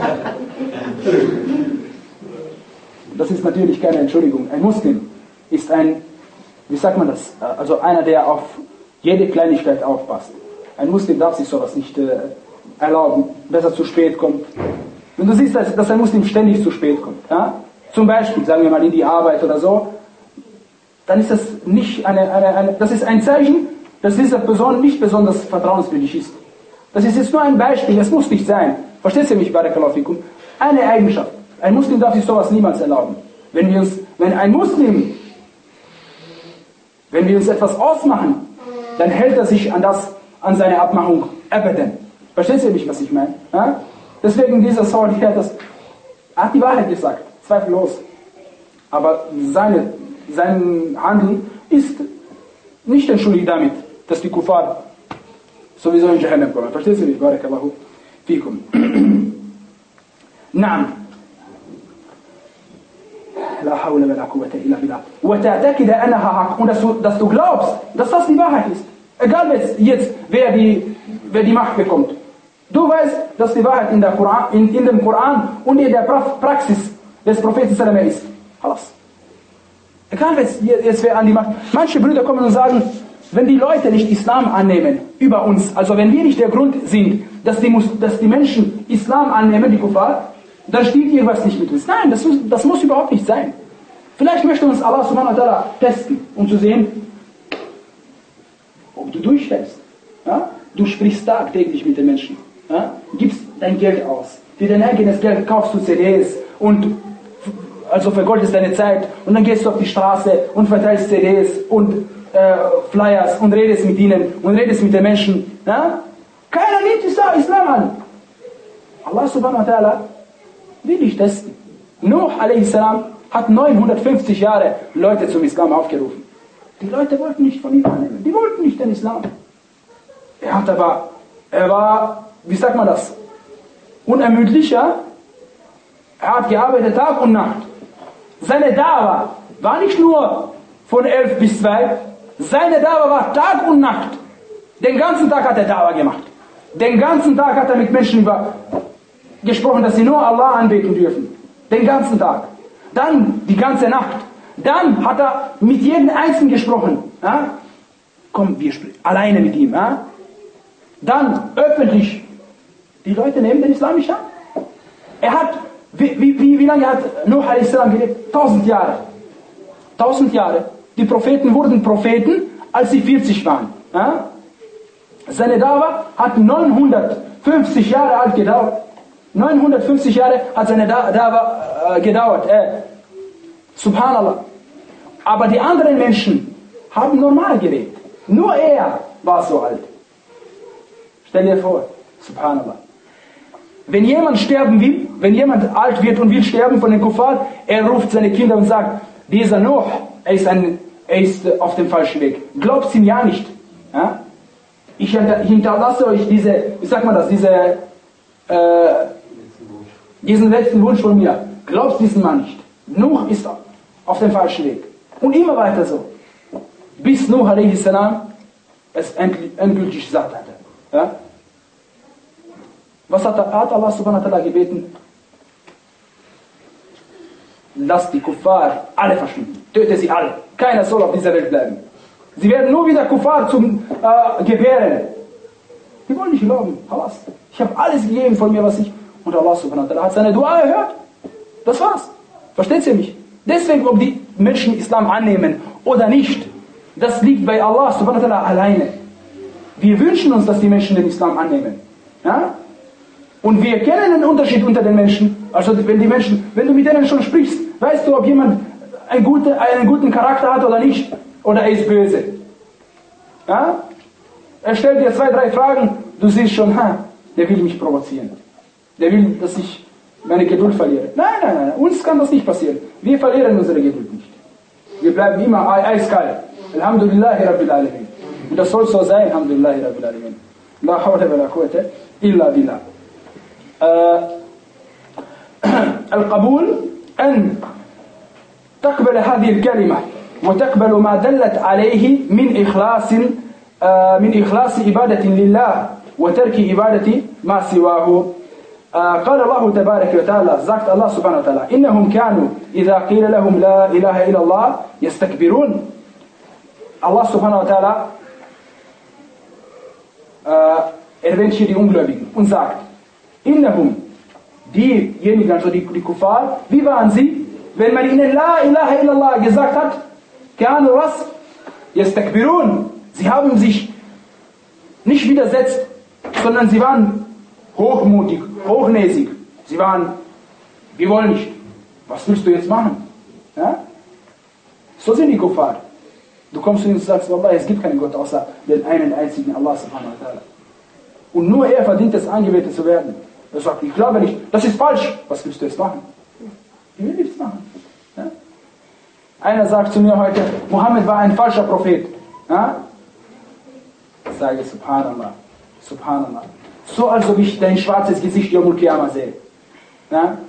Speaker 1: Das ist natürlich keine Entschuldigung. Ein Muslim ist ein, wie sagt man das, also einer, der auf jede Kleinigkeit aufpasst. Ein Muslim darf sich sowas nicht äh, erlauben, dass er zu spät kommt. Wenn du siehst, dass, dass ein Muslim ständig zu spät kommt, ja? Zum Beispiel, sagen wir mal in die Arbeit oder so, dann ist das nicht eine, eine, eine, das ist ein Zeichen, dass diese Person nicht besonders vertrauenswürdig ist. Das ist jetzt nur ein Beispiel, es muss nicht sein. Versteht ihr mich, Barakallahu fikum? Eine Eigenschaft. Ein Muslim darf sich sowas niemals erlauben. Wenn wir uns, wenn ein Muslim, wenn wir uns etwas ausmachen, dann hält er sich an das, an seine Abmachung abadan. Versteht ihr mich, was ich meine? Ja? Deswegen dieser Saul hier, das, er hat die Wahrheit gesagt, zweifellos. Aber seine, sein Handeln ist nicht entschuldigt damit, dass die Kuffar sowieso in Jahannam kommen. Versteht ihr mich? Barakallahu fikum. Naam. La hawla wa la quwwata illa billah. Wa ta'takida annaha haqq. Und dass du, dass du glaubst, dass das die Wahrheit ist. Egal jetzt, jetzt wer, die, wer die Macht bekommt. Du weißt, dass die Wahrheit in, der Koran, in, in dem Koran und in der Praxis des Propheten sallallahu ist. Alles. Egal jetzt, jetzt wer an die Macht. Manche Brüder kommen und sagen, wenn die Leute nicht Islam annehmen über uns, also wenn wir nicht der Grund sind, dass die, dass die Menschen Islam annehmen, die Kuffar, dann stimmt irgendwas nicht mit uns. Nein, das, das muss überhaupt nicht sein. Vielleicht möchte uns Allah subhanahu wa ta'ala testen, um zu sehen, ob du durchhältst. Ja? Du sprichst tagtäglich mit den Menschen. Ja? Gibst dein Geld aus. Für dein eigenes Geld kaufst du C Ds und also vergoldest deine Zeit und dann gehst du auf die Straße und verteilst C Ds und äh, Flyers und redest mit ihnen und redest mit den Menschen. Ja? Keiner nimmt Islam an. Allah subhanahu wa ta'ala will dich testen. Nuh a.s. hat neunhundertfünfzig Jahre Leute zum Islam aufgerufen. Die Leute wollten nicht von ihm annehmen. Die wollten nicht den Islam. Er hat aber, er war, wie sagt man das, unermüdlicher. Er hat gearbeitet Tag und Nacht. Seine Dawa war nicht nur von elf bis zwei. Seine Dawa war Tag und Nacht. Den ganzen Tag hat er Dawa gemacht. Den ganzen Tag hat er mit Menschen über gesprochen, dass sie nur Allah anbeten dürfen. Den ganzen Tag. Dann die ganze Nacht. Dann hat er mit jedem Einzelnen gesprochen. Ja? Komm, wir sprechen alleine mit ihm. Ja? dann öffentlich, die Leute nehmen den Islam nicht an. Er hat, wie, wie, wie lange hat Nuh a.s. gelebt? Tausend Jahre. Tausend Jahre. Die Propheten wurden Propheten, als sie vierzig waren. Ja? Seine Dawa hat neunhundertfünfzig Jahre alt gedauert. neunhundertfünfzig Jahre hat seine Dawa äh, gedauert. Äh, Subhanallah. Aber die anderen Menschen haben normal gelebt. Nur er war so alt. Stell dir vor. Subhanallah. Wenn jemand sterben will, wenn jemand alt wird und will sterben von den Kuffar, er ruft seine Kinder und sagt, dieser Nuh, er ist, ein, er ist auf dem falschen Weg. Glaubt ihm ja nicht. Ja? Ich hinterlasse euch diese, wie sagt man das, diese, äh, diesen letzten Wunsch von mir. Glaubt diesen Mann nicht. Nuh ist auf dem falschen Weg. Und immer weiter so. Bis Nuh a.s. es endgültig satt hatte. Ja? Was hat, hat Allah subhanahu wa ta'ala gebeten? Lasst die Kuffar alle verschwinden. Töte sie alle. Keiner soll auf dieser Welt bleiben. Sie werden nur wieder Kuffar zum äh, gebären. Die wollen nicht glauben. Ich habe alles gegeben von mir, was ich... Und Allah subhanahu wa ta'ala hat seine Dua erhört. Das war's. Versteht ihr mich? Deswegen, ob die Menschen Islam annehmen oder nicht, das liegt bei Allah subhanahu wa ta'ala alleine. Wir wünschen uns, dass die Menschen den Islam annehmen. Ja? Und wir kennen den Unterschied unter den Menschen. Also wenn die Menschen, wenn du mit denen schon sprichst, weißt du, ob jemand einen guten, einen guten Charakter hat oder nicht. Oder er ist böse. Ja? Er stellt dir zwei, drei Fragen, du siehst schon, ha, der will mich provozieren. Der will, dass ich meine Geduld verliere. Nein, nein, nein, uns kann das nicht passieren. Wir verlieren unsere Geduld nicht. Wir bleiben immer eiskalt. Alhamdulillahi Rabbil Alamin. Und das soll so sein, Alhamdulillahi Rabbil Alamin. La hawla wa la quwwata illa billah. القبول أن تقبل هذه الكلمة وتقبل ما دلت عليه من إخلاص من إخلاص عبادة لله وترك عبادة ما سواه. قال الله تبارك وتعالى sagt Allah subhanahu wa ta'ala إنهم كانوا إذا قيل لهم لا إله إلا الله يستكبرون. Allah subhanahu wa ta'ala erwähnt hier die Ungläubigen und sagt Innahum, diejenigen, also die, die Kuffar, wie waren sie? Wenn man ihnen La ilaha illallah gesagt hat, Kanu was? Yastakbirun. Sie haben sich nicht widersetzt, sondern sie waren hochmutig, hochnäsig. Sie waren, wir wollen nicht. Was willst du jetzt machen? Ja? So sind die Kuffar. Du kommst zu ihnen und sagst, Wallah, es gibt keinen Gott außer den einen einzigen Allah subhanahu wa ta'ala. Und nur er verdient es, angebetet zu werden. Er sagt, ich glaube nicht, das ist falsch. Was willst du jetzt machen? Ich will nichts machen. Ja? Einer sagt zu mir heute, Mohammed war ein falscher Prophet. Ja? Ich sage, Subhanallah, Subhanallah. So als ob ich dein schwarzes Gesicht Yawmul Qiyamah sehe. Ja?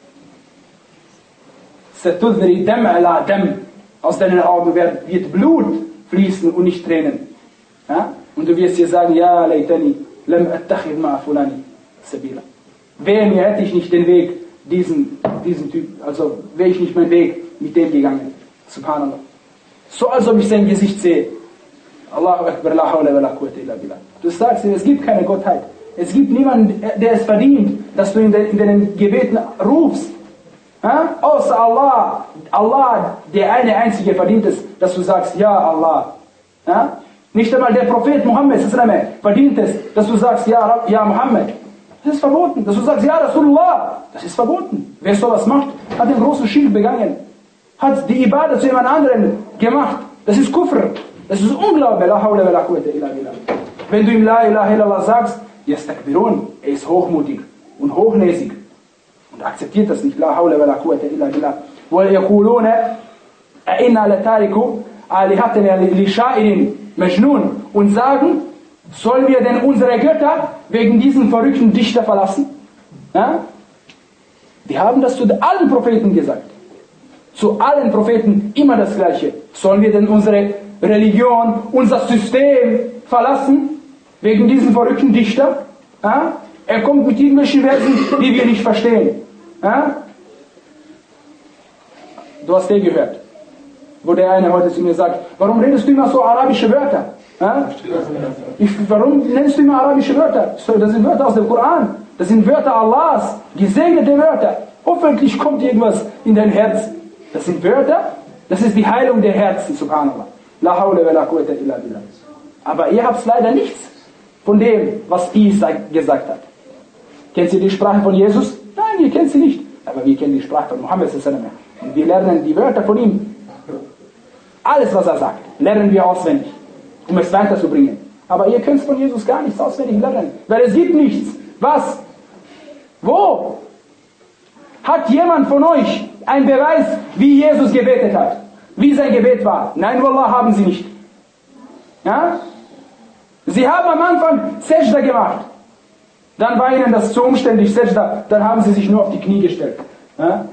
Speaker 1: Satudri dam ala dam. Aus deinen Augen wird, wird Blut fließen und nicht Tränen. Ja? Und du wirst dir sagen, ja, laytani, lam attakhid ma'a fulani sabila. Wäre mir, hätte ich nicht den Weg, diesen, diesen Typ, also wäre ich nicht meinen Weg mit dem gegangen. Subhanallah. So als ob ich sein Gesicht sehe. Allahu Akbar, la hawla wa la quwwata illa billah. Du sagst, es gibt keine Gottheit. Es gibt niemanden, der es verdient, dass du in den, in den Gebeten rufst. Ha? Außer Allah. Allah, der eine einzige verdient es, dass du sagst, ja Allah. Ha? Nicht einmal der Prophet Muhammad verdient es, dass du sagst, ja, ja Muhammad. Das ist verboten. Dass du sagst, ja Rasulullah. Das ist verboten. Wer sowas macht, hat den großen Schirk begangen. Hat die Ibadah zu jemand anderen gemacht. Das ist Kufr. Das ist Unglaube. La hawla wa la quwwata illa billah. Wenn du ihm La ilaha illallah sagst, Yastakbirun, er ist hochmutig und hochnäsig. Und akzeptiert das nicht. La hawla wa la quwwata illa billah. Wa yaquluna inna latariku alihatana li sha'irin majnun. Und sagen, sollen wir denn unsere Götter wegen diesen verrückten Dichter verlassen? Ja? Wir haben das zu allen Propheten gesagt. Zu allen Propheten immer das Gleiche. Sollen wir denn unsere Religion, unser System verlassen wegen diesen verrückten Dichter? Ja? Er kommt mit irgendwelchen Versen, die wir nicht verstehen. Ja? Du hast den gehört, wo der eine heute zu mir sagt, warum redest du immer so arabische Wörter? Ja? Ich, warum nennst du immer arabische Wörter? Das sind Wörter aus dem Koran. Das sind Wörter Allahs, gesegnete Wörter. Hoffentlich kommt irgendwas in dein Herz. Das sind Wörter, das ist die Heilung der Herzen, subhanallah. La hawla wa la quwwata illa billah. Aber ihr habt leider nichts von dem, was Isa gesagt hat. Kennt ihr die Sprache von Jesus? Nein, ihr kennt sie nicht. Aber wir kennen die Sprache von Muhammad sallallahu alaihi wasallam. Und wir lernen die Wörter von ihm. Alles, was er sagt, lernen wir auswendig, um es weiterzubringen. Aber ihr könnt von Jesus gar nichts auswendig lernen, weil es gibt nichts. Was? Wo? Hat jemand von euch einen Beweis, wie Jesus gebetet hat? Wie sein Gebet war? Nein, Wallah, haben sie nicht. Ja? Sie haben am Anfang Sajda gemacht. Dann war ihnen das zu umständlich, Sajda. Dann haben sie sich nur auf die Knie gestellt. Ja?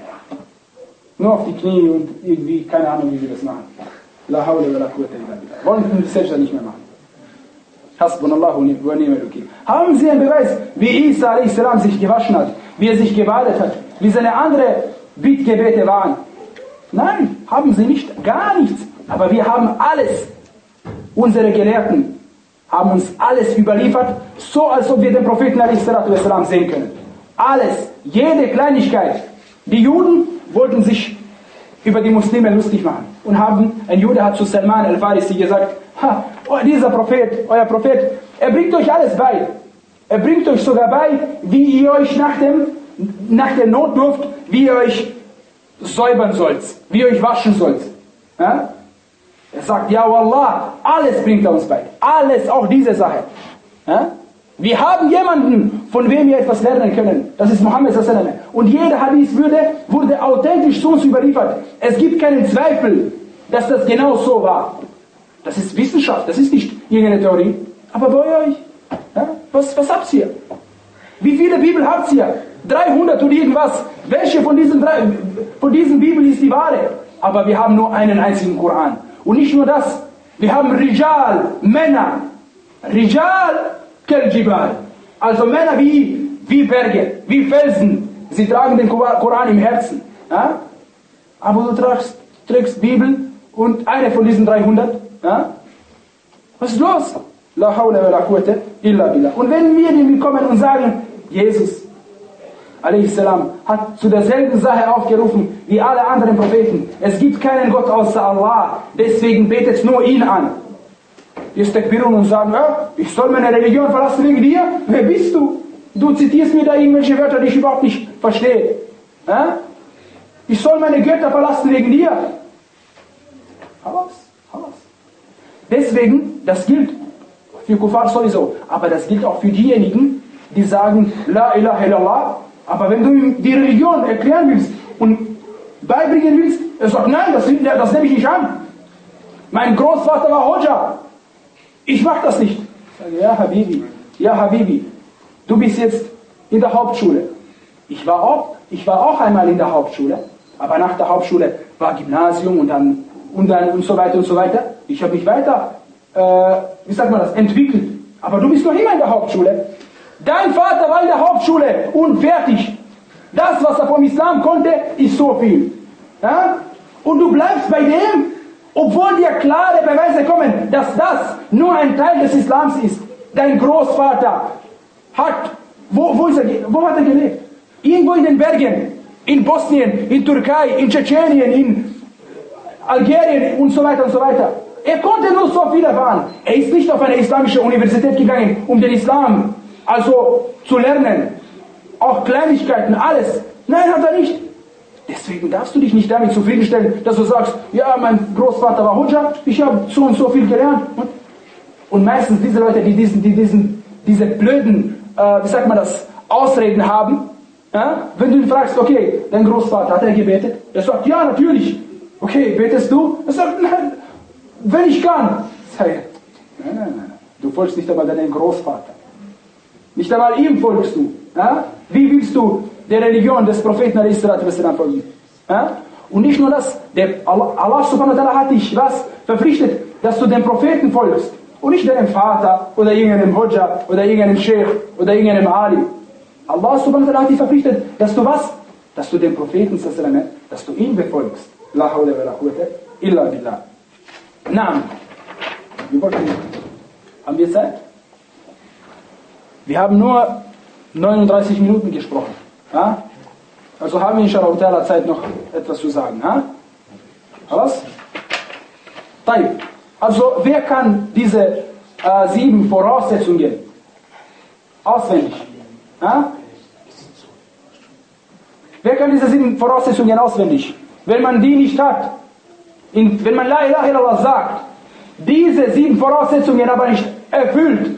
Speaker 1: Nur auf die Knie und irgendwie, keine Ahnung, wie sie das machen. La hawla wa la quwwata illa billah. Wollen die Sajda nicht mehr machen. Hasbunallahu wa ni'mal wakeel. Haben sie einen Beweis, wie Isa a s. sich gewaschen hat, wie er sich gebadet hat, wie seine anderen Bittgebete waren? Nein, haben sie nicht, gar nichts. Aber wir haben alles. Unsere Gelehrten haben uns alles überliefert, so als ob wir den Propheten a s. sehen können. Alles, jede Kleinigkeit. Die Juden wollten sich über die Muslime lustig machen und haben, ein Jude hat zu Salman al-Farisi gesagt, ha, oh, dieser Prophet, euer Prophet, er bringt euch alles bei. Er bringt euch sogar bei, wie ihr euch nach, dem, nach der Notdurft, wie ihr euch säubern sollt, wie ihr euch waschen sollt. Ja? Er sagt, ja Wallah, alles bringt er uns bei. Alles, auch diese Sache. Ja? Wir haben jemanden, von wem wir etwas lernen können. Das ist Muhammad sallallahu alaihi wasallam. Und jeder Hadith wurde, wurde authentisch zu uns überliefert. Es gibt keinen Zweifel, dass das genau so war. Das ist Wissenschaft, das ist nicht irgendeine Theorie. Aber bei euch, ja, was, was habt ihr? Wie viele Bibel habt ihr? dreihundert und irgendwas. Welche von diesen, drei, von diesen Bibeln ist die wahre? Aber wir haben nur einen einzigen Koran. Und nicht nur das. Wir haben Rijal, Männer. Rijal, Keljibal. Also Männer wie, wie Berge, wie Felsen. Sie tragen den Koran im Herzen. Ja? Aber du trägst, trägst Bibel und eine von diesen dreihundert. Ja? Was ist los? La hawla wa la quwwata illa billah. Und wenn wir dem kommen und sagen, Jesus a.s. hat zu derselben Sache aufgerufen wie alle anderen Propheten. Es gibt keinen Gott außer Allah. Deswegen betet nur ihn an. Wir stakbirun und sagen, ja, ich soll meine Religion verlassen wegen dir? Wer bist du? Du zitierst mir da irgendwelche Wörter, die ich überhaupt nicht verstehe. Ja? Ich soll meine Götter verlassen wegen dir? Halas, halas. Deswegen, das gilt für Kuffar sowieso, aber das gilt auch für diejenigen, die sagen, La ilaha illallah, aber wenn du ihm die Religion erklären willst und beibringen willst, er sagt, nein, das, das nehme ich nicht an. Mein Großvater war Hoja. Ich mache das nicht. Ich sage, ja Habibi, ja Habibi, du bist jetzt in der Hauptschule. Ich war auch, ich war auch einmal in der Hauptschule, aber nach der Hauptschule war Gymnasium und dann und dann und so weiter und so weiter. Ich habe mich weiter, äh, wie sagt man das, entwickelt. Aber du bist noch immer in der Hauptschule. Dein Vater war in der Hauptschule und fertig. Das, was er vom Islam konnte, ist so viel. Ja? Und du bleibst bei dem, obwohl dir klare Beweise kommen, dass das nur ein Teil des Islams ist. Dein Großvater hat, wo, wo, ist er, wo hat er gelebt? Irgendwo in den Bergen, in Bosnien, in Türkei, in Tschetschenien, in Algerien und so weiter und so weiter. Er konnte nur so viel erfahren. Er ist nicht auf eine islamische Universität gegangen, um den Islam also zu lernen. Auch Kleinigkeiten, alles. Nein, hat er nicht. Deswegen darfst du dich nicht damit zufriedenstellen, dass du sagst, ja, mein Großvater war Hujja, ich habe so und so viel gelernt. Und, und meistens diese Leute, die diesen, die diesen, diese blöden, äh, wie sagt man das, Ausreden haben, ja? Wenn du ihn fragst, okay, dein Großvater, hat er gebetet? Er sagt, ja, natürlich. Okay, betest du? Er sagt, nein, wenn ich kann. Sag, nein, nein, nein, du folgst nicht einmal deinem Großvater. Nicht einmal ihm folgst du. Ja? Wie willst du der Religion des Propheten a s. folgen? Ja? Und nicht nur das, der Allah, Allah subhanahu wa ta'ala hat dich was verpflichtet, dass du dem Propheten folgst. Und nicht deinem Vater oder irgendeinem Hodja oder irgendeinem Sheikh oder irgendeinem Ali. Allah subhanahu wa ta'ala hat dich verpflichtet, dass du was? Dass du dem Propheten, dass du ihn befolgst. La hawla wa la quwwata illa billah. Naam. Wir wollten Haben wir Zeit? Wir haben nur neununddreißig Minuten gesprochen. Ja? Also haben wir inshallah Zeit noch etwas zu sagen. Ja? Alles? Also wer kann diese äh, sieben Voraussetzungen auswendig? Ja? Wer kann diese sieben Voraussetzungen auswendig? Wenn man die nicht hat, in, wenn man La ilaha illallah sagt, diese sieben Voraussetzungen aber nicht erfüllt,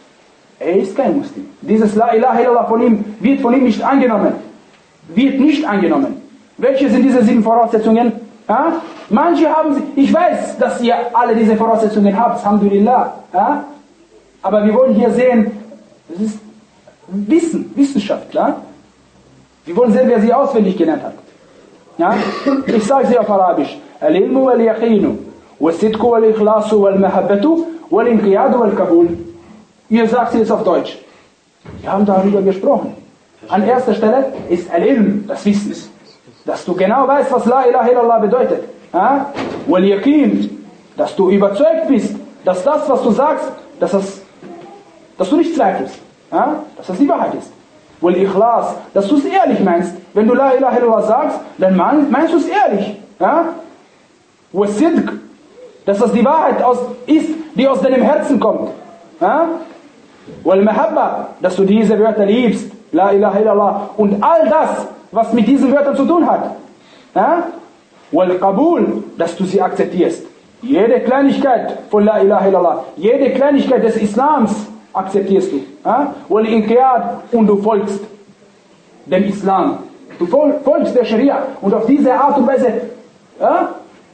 Speaker 1: er ist kein Muslim. Dieses La ilaha illallah von ihm wird von ihm nicht angenommen. Wird nicht angenommen. Welche sind diese sieben Voraussetzungen? Ja? Manche haben sie, ich weiß, dass ihr alle diese Voraussetzungen habt, alhamdulillah. Ja? Aber wir wollen hier sehen, das ist Wissen, Wissenschaft. Ja? Wir wollen sehen, wer sie auswendig gelernt hat. Ja? Ich sage sie auf Arabisch. Al-ilmu wal-yaqinu, wal-sidku wal-ikhlasu wal-mahabbatu, wal-inqiyadu wal-kabul. Ihr sagt sie jetzt auf Deutsch. Wir haben darüber gesprochen. An erster Stelle ist Al-ilm, das Wissen. Dass du genau weißt, was La ilaha illallah bedeutet. Ja? Wal-yaqin, dass du überzeugt bist, dass das, was du sagst, dass, das, dass du nicht zweifelst. Ja? Dass das die Wahrheit ist. Wal-ikhlas, dass du es ehrlich meinst. Wenn du La ilaha illallah sagst, dann meinst du es ehrlich. Ja? Wal-sidq, dass das die Wahrheit aus, ist, die aus deinem Herzen kommt. Ja? Wal-mahabba, dass du diese Wörter liebst. La ilaha illallah. Und all das, was mit diesen Wörtern zu tun hat. Ja? Wal-qabul, dass du sie akzeptierst. Jede Kleinigkeit von La ilaha illallah, jede Kleinigkeit des Islams akzeptierst du. Ja? Wal-inqiyad, und du folgst dem Islam. Du folgst der Scharia. Und auf diese Art und Weise ja,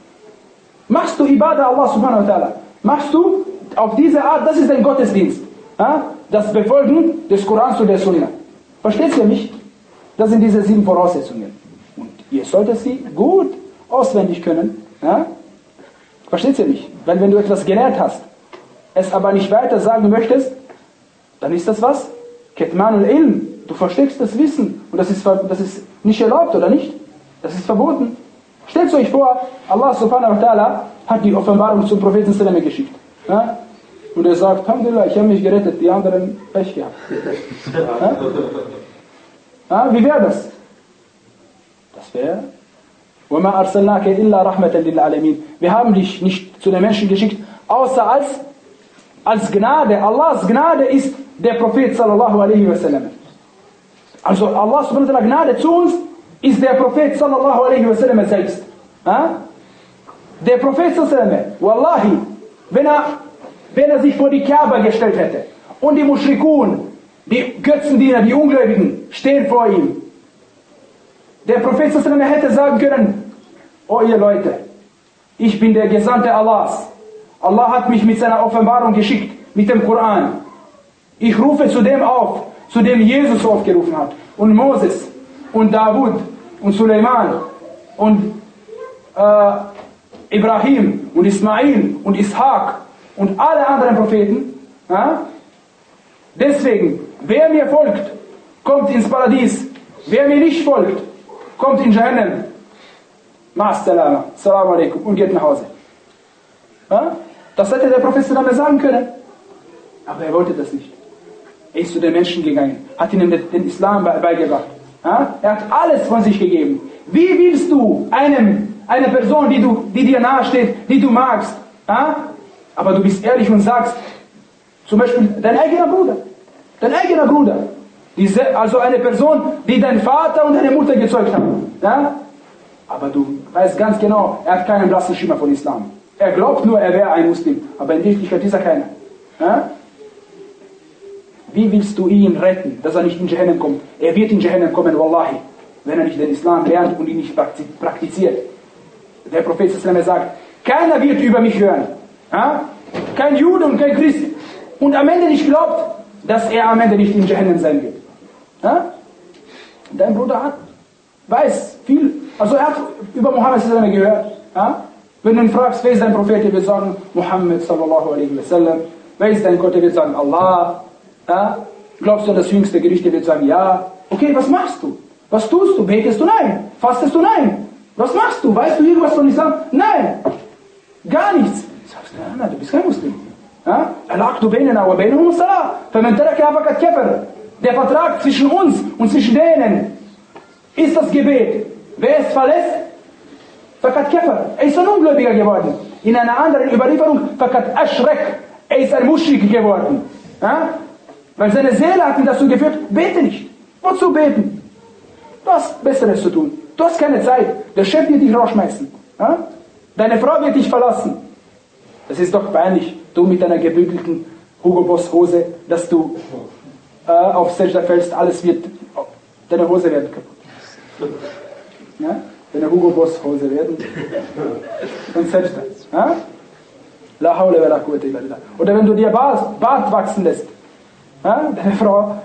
Speaker 1: machst du Ibadah Allah subhanahu wa ta'ala. Machst du auf diese Art, das ist dein Gottesdienst. Ja? Das Befolgen des Korans und der Sunna. Versteht ihr mich? Das sind diese sieben Voraussetzungen. Und ihr solltet sie gut auswendig können. Ja? Versteht ihr mich? Weil wenn du etwas gelernt hast, es aber nicht weiter sagen möchtest, dann ist das was? Ketmanul Ilm. Du versteckst das Wissen. Und das ist, das ist nicht erlaubt, oder nicht? Das ist verboten. Stellt euch vor, Allah subhanahu wa ta'ala hat die Offenbarung zum Propheten sallam geschickt. Ja? Und er sagt, Alhamdulillah, ich habe mich gerettet, die anderen Pech gehabt. Ja? Ja, wie wäre das? Das wäre وَمَا أَرْسَلْنَاكَ إِلَّا رَحْمَةً لِلْعَالَمِينَ. Wir haben dich nicht zu den Menschen geschickt, außer als, als Gnade. Allahs Gnade ist der Prophet sallallahu alaihi wasallam. Also Allah subhanahu wa ta'ala Gnade zu uns ist der Prophet sallallahu alaihi wasallam selbst. Ja? Der Prophet sallallahu alaihi wasallam, wallahi, wenn er, wenn er sich vor die Kaaba gestellt hätte und die Mushrikun, die Götzendiener, die Ungläubigen stehen vor ihm. Der Prophet sallallahu alaihi wasallam hätte sagen können, oh ihr Leute, ich bin der Gesandte Allahs. Allah hat mich mit seiner Offenbarung geschickt, mit dem Koran. Ich rufe zu dem auf, zu dem Jesus aufgerufen hat. Und Moses und Davud und Suleiman und äh, Ibrahim und Ismail und Ishaq und alle anderen Propheten. Ja? Deswegen, wer mir folgt, kommt ins Paradies. Wer mir nicht folgt, kommt in Jahannam. Ma'as salama, Assalamu alaikum, und geht nach Hause. Ja? Das hätte der Prophet sagen können. Aber er wollte das nicht. Er ist zu den Menschen gegangen, hat ihnen den Islam beigebracht. Ja? Er hat alles von sich gegeben. Wie willst du einem, einer Person, die, du, die dir nahesteht, die du magst, ja? aber du bist ehrlich und sagst, zum Beispiel dein eigener Bruder, dein eigener Bruder, diese, also eine Person, die dein Vater und deine Mutter gezeugt hat. Ja? Aber du weißt ganz genau, er hat keinen blassen Schimmer von Islam. Er glaubt nur, er wäre ein Muslim, aber in Wirklichkeit ist er keiner. Ja? Wie willst du ihn retten, dass er nicht in Jahannam kommt? Er wird in Jahannam kommen, wallahi, wenn er nicht den Islam lernt und ihn nicht praktiziert. Der Prophet sagt, keiner wird über mich hören. Ja? Kein Jude und kein Christ. Und am Ende nicht glaubt, dass er am Ende nicht in Jahannam sein wird. Ja? Dein Bruder hat, weiß viel. Also er hat über Muhammad gehört. Ja? Wenn du ihn fragst, wer ist dein Prophet, er wird sagen, Muhammad sallallahu alaihi wasallam. Wer ist dein Gott, er wird sagen, Allah. Ja? Glaubst du an das jüngste Gericht, er wird sagen, ja. Okay, was machst du? Was tust du? Betest du? Nein. Fastest du? Nein. Was machst du? Weißt du irgendwas von Islam? Nein. Gar nichts. Sagst du, nein, du bist kein Muslim. Ja? Al-Aqdu baynana wa baynahum as-salah. Faman taraka faqad kafar. Der Vertrag zwischen uns und zwischen denen ist das Gebet. Wer es verlässt, faqad kafar. Er ist ein Ungläubiger geworden. In einer anderen Überlieferung, faqad ashrak. Er ist ein Muschrik geworden. Ja? Weil seine Seele hat ihn dazu geführt, bete nicht. Wozu beten? Du hast Besseres zu tun. Du hast keine Zeit. Der Chef wird dich rausschmeißen. Ja? Deine Frau wird dich verlassen. Das ist doch peinlich, du mit deiner gebügelten Hugo Boss Hose, dass du äh, auf Sajda fällst, alles wird, deine Hose wird kaputt. Ja? Deine Hugo Boss Hose werden und Sajda. Ja? La hawla wa la quwwata illa billah. Oder wenn du dir Bart, Bart wachsen lässt, ja? deine Frau,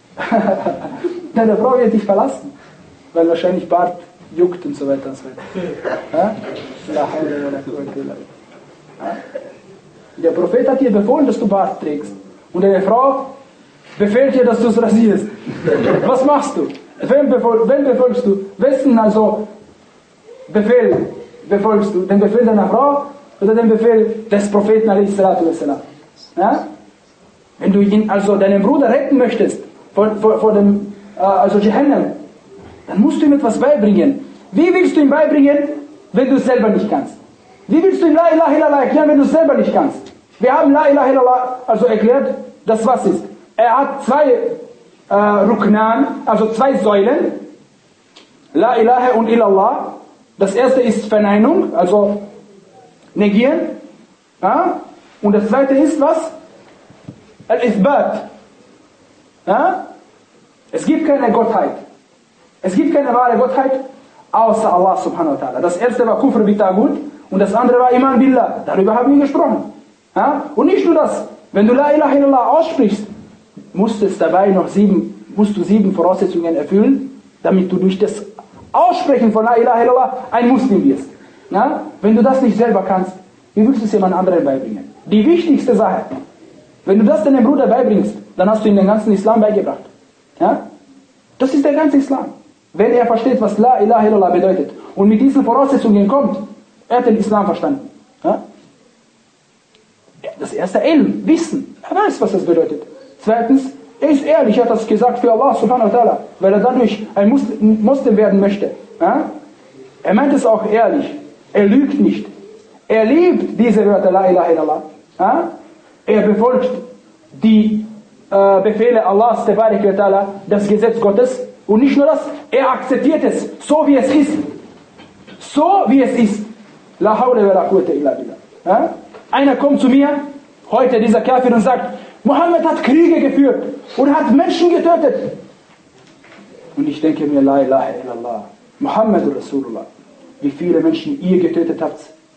Speaker 1: deine Frau wird dich verlassen, weil wahrscheinlich Bart juckt und so weiter und so weiter. Ja? La hawla wa la quwwata illa billah. Der Prophet hat dir befohlen, dass du Bart trägst. Und deine Frau befehlt dir, dass du es rasierst. Was machst du? Wem, befol- wem befolgst du? Wessen also Befehl befolgst du? Den Befehl deiner Frau oder den Befehl des Propheten a.s. Ja? Wenn du ihn, also deinen Bruder retten möchtest vor, vor, vor dem äh, also Jahannam, dann musst du ihm etwas beibringen. Wie willst du ihm beibringen, wenn du es selber nicht kannst? Wie willst du ihm La ilaha illallah erklären, wenn du es selber nicht kannst? Wir haben La ilaha illallah also erklärt, dass was ist. Er hat zwei äh, Ruknan, also zwei Säulen. La ilaha und illallah. Das erste ist Verneinung, also negieren. Ja? Und das zweite ist was? Al-Ithbat. Ja? Es gibt keine Gottheit. Es gibt keine wahre Gottheit außer Allah subhanahu wa ta'ala. Das erste war Kufr bi Tagut. Und das andere war Iman Billah. Darüber haben wir gesprochen. Ja? Und nicht nur das. Wenn du La ilaha illallah aussprichst, musst, es dabei noch sieben, musst du sieben Voraussetzungen erfüllen, damit du durch das Aussprechen von La ilaha illallah ein Muslim wirst. Ja? Wenn du das nicht selber kannst, wie willst du es jemand anderen beibringen? Die wichtigste Sache. Wenn du das deinem Bruder beibringst, dann hast du ihm den ganzen Islam beigebracht. Ja? Das ist der ganze Islam. Wenn er versteht, was La ilaha illallah bedeutet und mit diesen Voraussetzungen kommt, er hat den Islam verstanden. Ja? Das erste Ilm, Wissen. Er weiß, was das bedeutet. Zweitens, er ist ehrlich, er hat das gesagt für Allah subhanahu wa ta'ala, weil er dadurch ein Muslim werden möchte. Ja? Er meint es auch ehrlich. Er lügt nicht. Er liebt diese Wörter La ilaha illallah. Ja? Er befolgt die äh, Befehle Allahs, das Gesetz Gottes. Und nicht nur das, er akzeptiert es, so wie es ist. So wie es ist. La hawla wa la quwwata illa billah. Ja? Einer kommt zu mir, heute dieser Kafir, und sagt, Mohammed hat Kriege geführt und hat Menschen getötet. Und ich denke mir, La ilaha illallah, Muhammad Rasulullah, wie viele Menschen ihr getötet habt.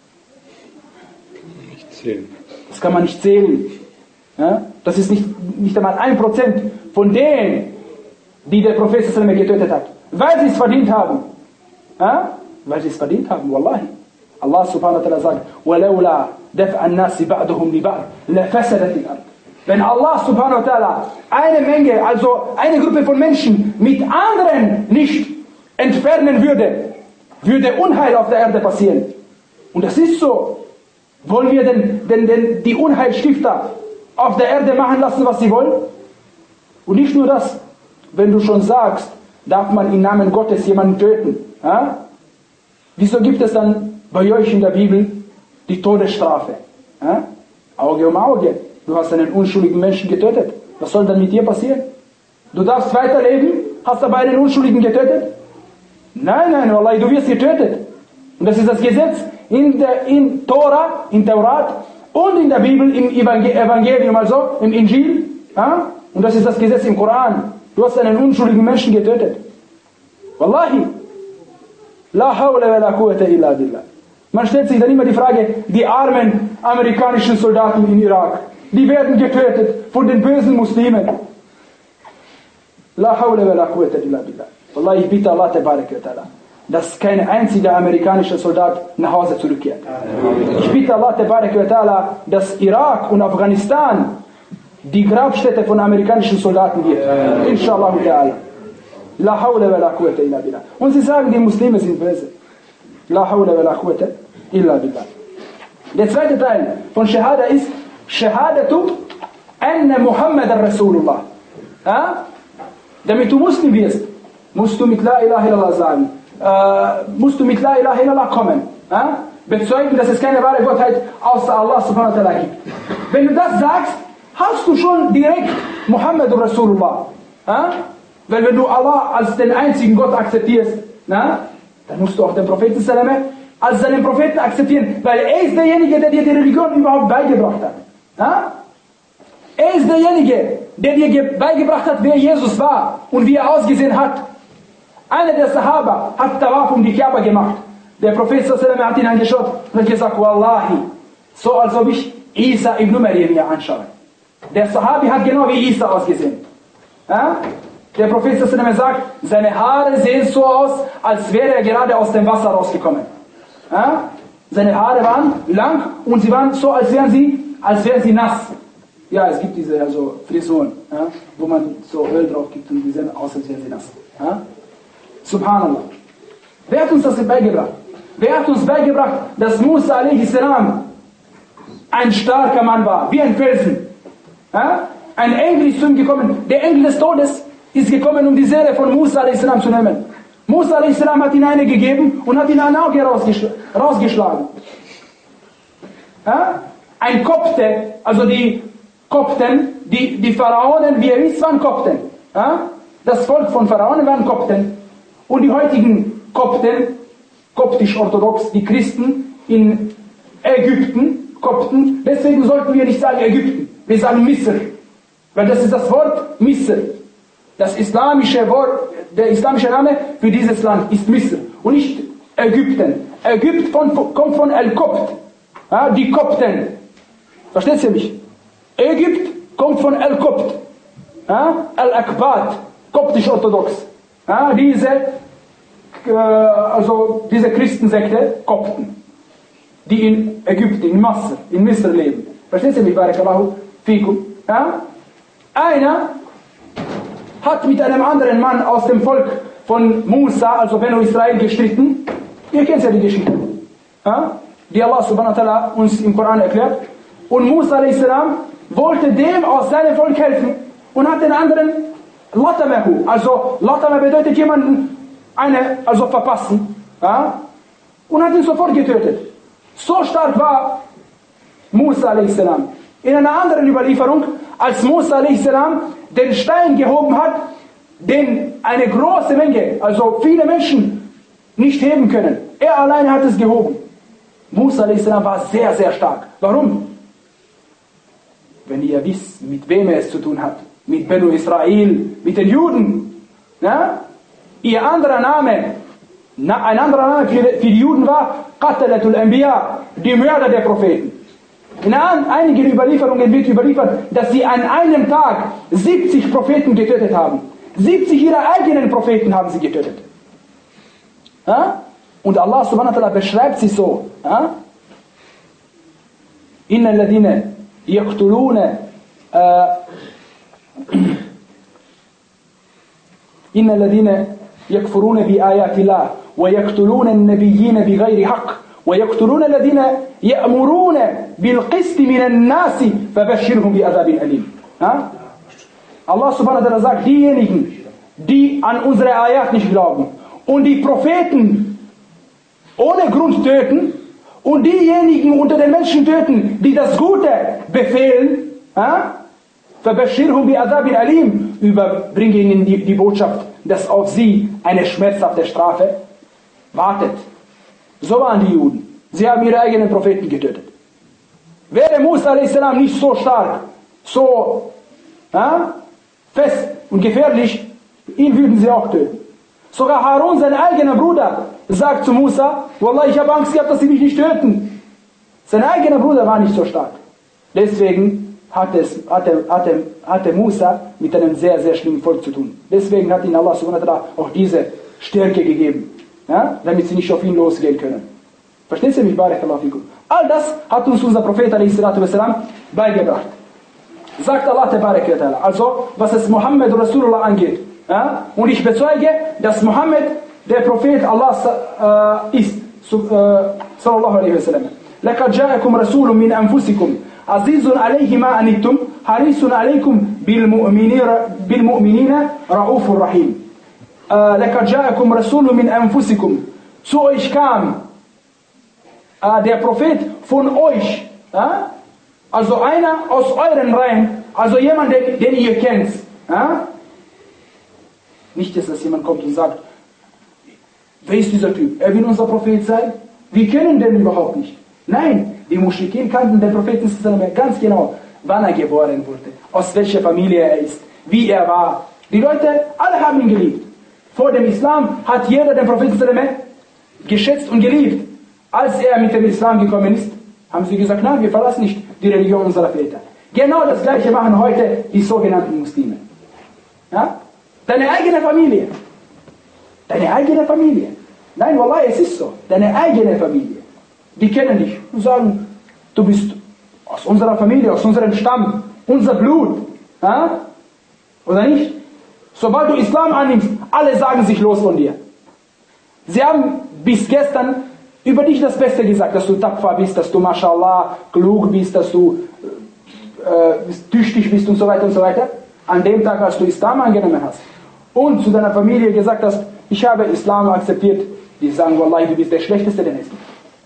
Speaker 9: Nicht zählen.
Speaker 1: Das kann man nicht zählen. Ja? Das ist nicht, nicht einmal ein Prozent von denen, die der Prophet getötet hat. Weil sie es verdient haben. Ja? Weil sie es verdient haben, wallahi. Allah subhanahu wa ta'ala sagt, وَلَوْلَا دَفْعَ النَّاسِ بَعْدُهُمْ لِبَعْدٍ لَفَسَدَتِ الْأَرْضِ. Wenn Allah subhanahu wa ta'ala eine Menge, also eine Gruppe von Menschen mit anderen nicht entfernen würde, würde Unheil auf der Erde passieren. Und das ist so. Wollen wir denn, denn, denn die Unheilstifter auf der Erde machen lassen, was sie wollen? Und nicht nur das. Wenn du schon sagst, darf man im Namen Gottes jemanden töten. Ja? Wieso gibt es dann bei euch in der Bibel die Todesstrafe? Ja? Auge um Auge. Du hast einen unschuldigen Menschen getötet. Was soll dann mit dir passieren? Du darfst weiterleben, hast aber einen Unschuldigen getötet? Nein, nein, Wallahi, du wirst getötet. Und das ist das Gesetz in der in Tora, in Taurat und in der Bibel, im Evangelium, also im Injil. Ja? Und das ist das Gesetz im Koran. Du hast einen unschuldigen Menschen getötet. Wallahi. La hawla wa la quwwata illa billah. Man stellt sich dann immer die Frage, die armen amerikanischen Soldaten in Irak, die werden getötet von den bösen Muslimen. La hawla wa la quwwata illa billah. Wallahi, ich bitte Allah tabarak wa ta'ala, dass kein einziger amerikanischer Soldat nach Hause zurückkehrt. Ich bitte Allah tabarak wa ta'ala, dass Irak und Afghanistan die Grabstätte von amerikanischen Soldaten wird. Inshallah ta'ala. La hawla wa la quwwata illa billah. Und sie sagen, die Muslime sind böse. La hawla wa la quwwata illa billah. Der zweite Teil von Shahada ist Shahadatu anna Muhammad Rasulullah. Ja? Damit du Muslim wirst, musst du mit La ilaha illallah sagen. Äh, musst du mit La ilaha illallah kommen. Ja? Bezeugen, dass es keine wahre Gottheit außer Allah subhanahu wa ta'ala gibt. Wenn du das sagst, hast du schon direkt Muhammad Rasulullah. Ja? Weil wenn du Allah als den einzigen Gott akzeptierst, na, dann musst du auch den Propheten als seinen Propheten akzeptieren, weil er ist derjenige, der dir die Religion überhaupt beigebracht hat. Ja? Er ist derjenige, der dir beigebracht hat, wer Jesus war und wie er ausgesehen hat. Einer der Sahaba hat Tawaf um die Kaaba gemacht. Der Prophet hat ihn angeschaut und hat gesagt, Wallahi, so als ob ich Isa ibn Maryam mir anschaue. Der Sahabi hat genau wie Isa ausgesehen. Ja? Der Prophet sagt, seine Haare sehen so aus, als wäre er gerade aus dem Wasser rausgekommen. Ja? Seine Haare waren lang und sie waren so, als wären sie, als wären sie nass. Ja, es gibt diese also Frisuren, ja, wo man so Öl drauf gibt und die sehen aus, als wären sie nass. Ja? Subhanallah. Wer hat uns das beigebracht? Wer hat uns beigebracht, dass Musa alaihi salam ein starker Mann war, wie ein Felsen? Ja? Ein Engel ist zu ihm gekommen, der Engel des Todes ist gekommen, um die Seele von Musa alaihi salam zu nehmen. Musa alaihi salam hat ihn eine gegeben und hat ihn ein Auge rausgeschl rausgeschlagen. Ja? Ein Kopte, also die Kopten, die, die Pharaonen, wie ihr wisst, waren Kopten. Ja? Das Volk von Pharaonen waren Kopten. Und die heutigen Kopten, koptisch-orthodox, die Christen in Ägypten, Kopten, deswegen sollten wir nicht sagen Ägypten, wir sagen Misr. Weil das ist das Wort Misr. Das islamische Wort, der islamische Name für dieses Land ist Misr und nicht Ägypten. Ägypten von, kommt von El-Kopt, ja, die Kopten. Versteht ihr mich? Ägypt kommt von El-Kopt, ja, Al-Akbat, koptisch-orthodox. Ja, diese, äh, also diese Christensekte, Kopten, die in Ägypten, in Masr, in Misr leben. Versteht ihr mich? Barakallahu fikum. Ja? Einer hat mit einem anderen Mann aus dem Volk von Musa, also Benu Israel, gestritten. Ihr kennt ja die Geschichte, ja? Die Allah subhanahu wa ta'ala uns im Koran erklärt. Und Musa a.s. wollte dem aus seinem Volk helfen und hat den anderen Latamahu, also Latama bedeutet jemanden eine, also verpassen, ja? Und hat ihn sofort getötet. So stark war Musa a.s. In einer anderen Überlieferung, als Musa a.s. den Stein gehoben hat, den eine große Menge, also viele Menschen nicht heben können. Er alleine hat es gehoben. Musa a.s. war sehr, sehr stark. Warum? Wenn ihr wisst, mit wem er es zu tun hat. Mit Benu Israel, mit den Juden. Ja? Ihr anderer Name, na, ein anderer Name für, für die Juden war Qatalatul Anbiya, die Mörder der Propheten. In einigen Überlieferungen wird überliefert, dass sie an einem Tag siebzig Propheten getötet haben. siebzig ihrer eigenen Propheten haben sie getötet. Ja? Und Allah subhanahu wa ta'ala beschreibt sie so. Ja? Inna alladhina yaqtuluna إن الذين يكفرون بآيات الله ويقتلون النبيين بغير حق ويقتلون الذين يأمرون بالقسط من الناس فبشرهم بعذاب أليم. Allah subhanahu wa ta'ala sagt, diejenigen, die an unsere Ayat nicht glauben und die Propheten ohne Grund töten und diejenigen unter den Menschen töten, die das Gute befehlen, فَبَشِّرْهُمْ بِعَذَابٍ أَلِيمٍ, überbringe ihnen die, die Botschaft, dass auf sie eine schmerzhafte Strafe wartet. So waren die Juden. Sie haben ihre eigenen Propheten getötet. Wäre Musa a.s. nicht so stark, so ja, fest und gefährlich, ihn würden sie auch töten. Sogar Harun, sein eigener Bruder, sagt zu Musa, Wallah, ich habe Angst gehabt, dass sie mich nicht töten. Sein eigener Bruder war nicht so stark. Deswegen hatte, es, hatte, hatte, hatte Musa mit einem sehr, sehr schlimmen Volk zu tun. Deswegen hat ihnen Allah subhanahu wa ta'ala auch diese Stärke gegeben, ja, damit sie nicht auf ihn losgehen können. Verstehen Sie mich? Barakallahu fikum. All das hat uns unser Prophet a.s. beigebracht. Sagt Allah tabarak wa ta'ala. Also, was es Muhammad Rasulullah angeht. Ja, und ich bezeuge, dass Muhammad der Prophet Allahs äh, ist. Sallallahu alaihi wa sallam. لَقَدْ جَاءَكُمْ رَسُولٌ مِنْ أَنفُسِكُمْ Azizun alayhi ma anittum, harisun alaykum bil mu'minina ra'ufur rahim. Laqad ja'akum rasulun min anfusikum. Zu euch kam äh, der Prophet von euch, äh? also einer aus euren Reihen, also jemand, den, den ihr kennt. Äh? Nicht, dass das jemand kommt und sagt, wer ist dieser Typ? Er will unser Prophet sein? Wir kennen den überhaupt nicht. Nein, die Muschrikin kannten den Propheten ganz genau, wann er geboren wurde, aus welcher Familie er ist, wie er war. Die Leute, alle haben ihn geliebt. Vor dem Islam hat jeder den Propheten geschätzt und geliebt. Als er mit dem Islam gekommen ist, haben sie gesagt, nein, wir verlassen nicht die Religion unserer Väter. Genau das Gleiche machen heute die sogenannten Muslime. Ja? Deine eigene Familie. Deine eigene Familie. Nein, wallah, es ist so. Deine eigene Familie. Die kennen dich und sagen, du bist aus unserer Familie, aus unserem Stamm, unser Blut. Ja? Oder nicht? Sobald du Islam annimmst, alle sagen sich los von dir. Sie haben bis gestern über dich das Beste gesagt, dass du tapfer bist, dass du mashallah klug bist, dass du äh, tüchtig bist und so weiter und so weiter. An dem Tag, als du Islam angenommen hast und zu deiner Familie gesagt hast, ich habe Islam akzeptiert, die sagen, wallahi, du bist der Schlechteste, den es gibt.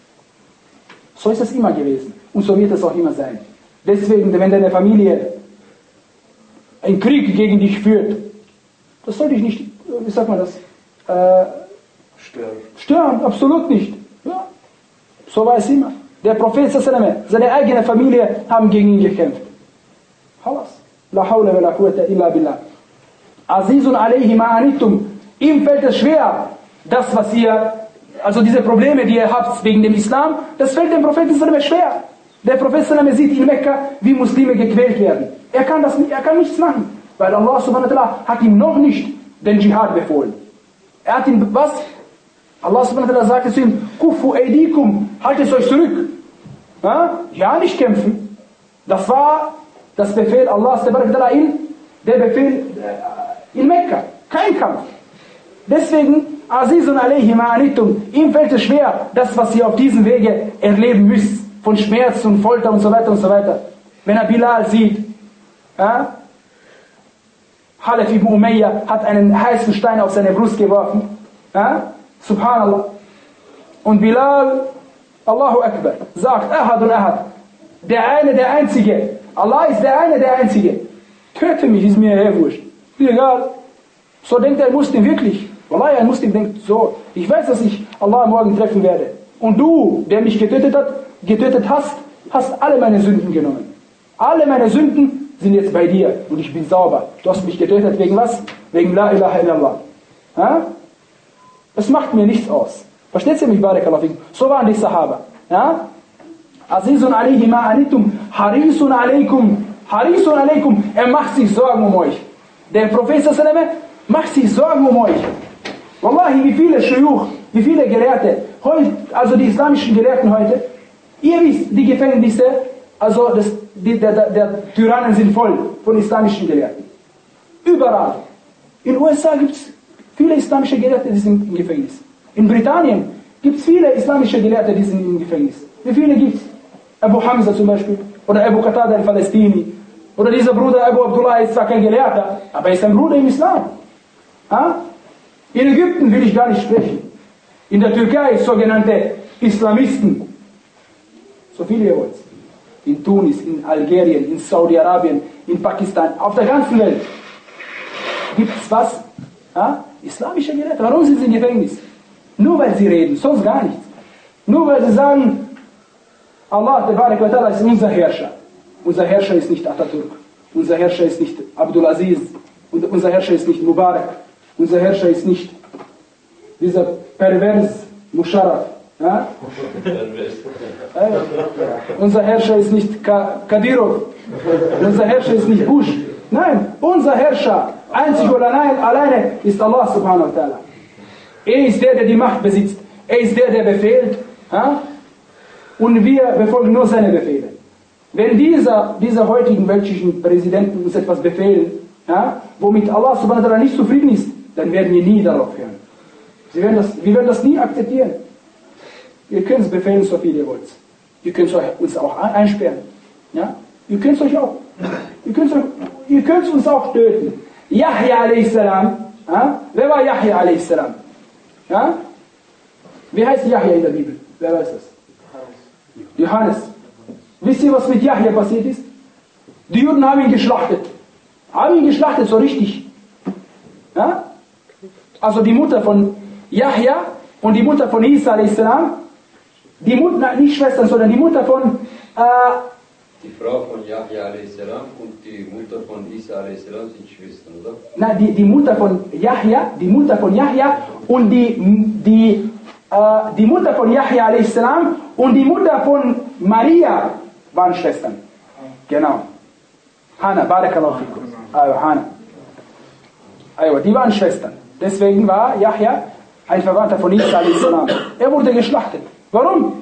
Speaker 1: So ist es immer gewesen und so wird es auch immer sein. Deswegen, wenn deine Familie einen Krieg gegen dich führt, das soll dich nicht, wie sagt man das, äh, stören. Stören, absolut nicht. Ja. So war es immer. Der Prophet, seine eigene Familie haben gegen ihn gekämpft. Halas. La hawla wa la quwwata illa billah. Azizun alayhi ma anittum. Ihm fällt es schwer, das was ihr, also diese Probleme, die ihr habt wegen dem Islam, das fällt dem Propheten schwer. Der Prophet sieht in Mekka, wie Muslime gequält werden. Er kann das nicht, er kann nichts machen, weil Allah subhanahu wa ta'ala hat ihm noch nicht den Dschihad befohlen. Er hat ihm was? Allah subhanahu wa ta'ala sagte zu ihm, Kufu eidikum, haltet euch zurück. Ja? ja, nicht kämpfen. Das war das Befehl Allahs in, der Befehl in Mekka. Kein Kampf. Deswegen, Azizun alayhi ma anittum, ihm fällt es schwer, das, was ihr auf diesem Wege erleben müsst, von Schmerz und Folter und so weiter und so weiter. Wenn er Bilal sieht, ja? Khalaf ibn Umayya hat einen heißen Stein auf seine Brust geworfen. Ja? Subhanallah. Und Bilal, Allahu Akbar, sagt, Ahad und Ahad, der eine, der Einzige. Allah ist der eine, der Einzige. Töte mich, ist mir eher wurscht. Egal. So denkt ein Muslim wirklich. Wallah, ein Muslim denkt so, ich weiß, dass ich Allah morgen treffen werde. Und du, der mich getötet hat, getötet hast, hast alle meine Sünden genommen. Alle meine Sünden sind jetzt bei dir und ich bin sauber. Du hast mich getötet wegen was? Wegen La ilaha illallah. Ja? Das macht mir nichts aus. Versteht ihr mich, Barakallahu fikum? So waren die Sahaba. Ja? Azizun alayhi ma anittum, harisun alaykum, harisun alaykum. Er macht sich Sorgen um euch. Der Prophet macht sich Sorgen um euch. Wallahi, wie viele Shuyuch, wie viele Gelehrte, heute, also die islamischen Gelehrten heute, ihr wisst, die Gefängnisse, also das, die, der, der, der Tyrannen sind voll von islamischen Gelehrten. Überall. In den U S A gibt es viele islamische Gelehrte, die sind im Gefängnis. In Britannien gibt es viele islamische Gelehrte, die sind im Gefängnis. Wie viele gibt es? Abu Hamza zum Beispiel, oder Abu Qatada al-Falastini, oder dieser Bruder Abu Abdullah ist zwar kein Gelehrter, aber er ist ein Bruder im Islam. Ha? In Ägypten will ich gar nicht sprechen. In der Türkei sogenannte Islamisten. So viele ihr wollt. In Tunis, in Algerien, in Saudi-Arabien, in Pakistan, auf der ganzen Welt. Gibt es was? Ha? Islamische Gelehrte. Warum sind sie im Gefängnis? Nur weil sie reden, sonst gar nichts. Nur weil sie sagen, Allah Tabarak wa Ta'ala ist unser Herrscher. Unser Herrscher ist nicht Atatürk. Unser Herrscher ist nicht Abdulaziz. Und unser Herrscher ist nicht Mubarak. Unser Herrscher ist nicht dieser pervers Musharraf. Ja? äh, unser Herrscher ist nicht Ka Kadyrov. Unser Herrscher ist nicht Bush. Nein, unser Herrscher, einzig und alleine, ist Allah subhanahu wa ta'ala. Er ist der, der die Macht besitzt. Er ist der, der befehlt. Ja? Und wir befolgen nur seine Befehle. Wenn dieser, dieser heutigen weltlichen Präsidenten uns etwas befehlen, ja, womit Allah subhanahu wa ta'ala nicht zufrieden ist, dann werden wir nie darauf hören. Sie werden das, wir werden das nie akzeptieren. Ihr könnt es befehlen, so viel ihr wollt. Ihr könnt uns auch einsperren. Ja? Ihr könnt euch auch, ihr könnt, ihr könnt uns auch töten. Yahya a.s. Ja? Wer war Yahya a.s.? Ja? Wie heißt Yahya in der Bibel? Wer weiß das? Johannes. Wisst ihr, was mit Yahya passiert ist? Die Juden haben ihn geschlachtet. Haben ihn geschlachtet, so richtig. Ja? Also die Mutter von Yahya und die Mutter von Isa a.s. Die Mutter, nicht Schwestern, sondern die Mutter von... Äh,
Speaker 9: die Frau von Yahya a.s. und die Mutter von Isa a.s. sind Schwestern, oder?
Speaker 1: Nein, die, die Mutter von Yahya, die Mutter von Yahya und die, die, äh, die Mutter von Yahya a.s. und die Mutter von Maria waren Schwestern. Genau. Hana, Barakallahu fikum. Also Hana. Also, die waren Schwestern. Deswegen war Yahya ein Verwandter von Isa a.s. Er wurde geschlachtet. Warum?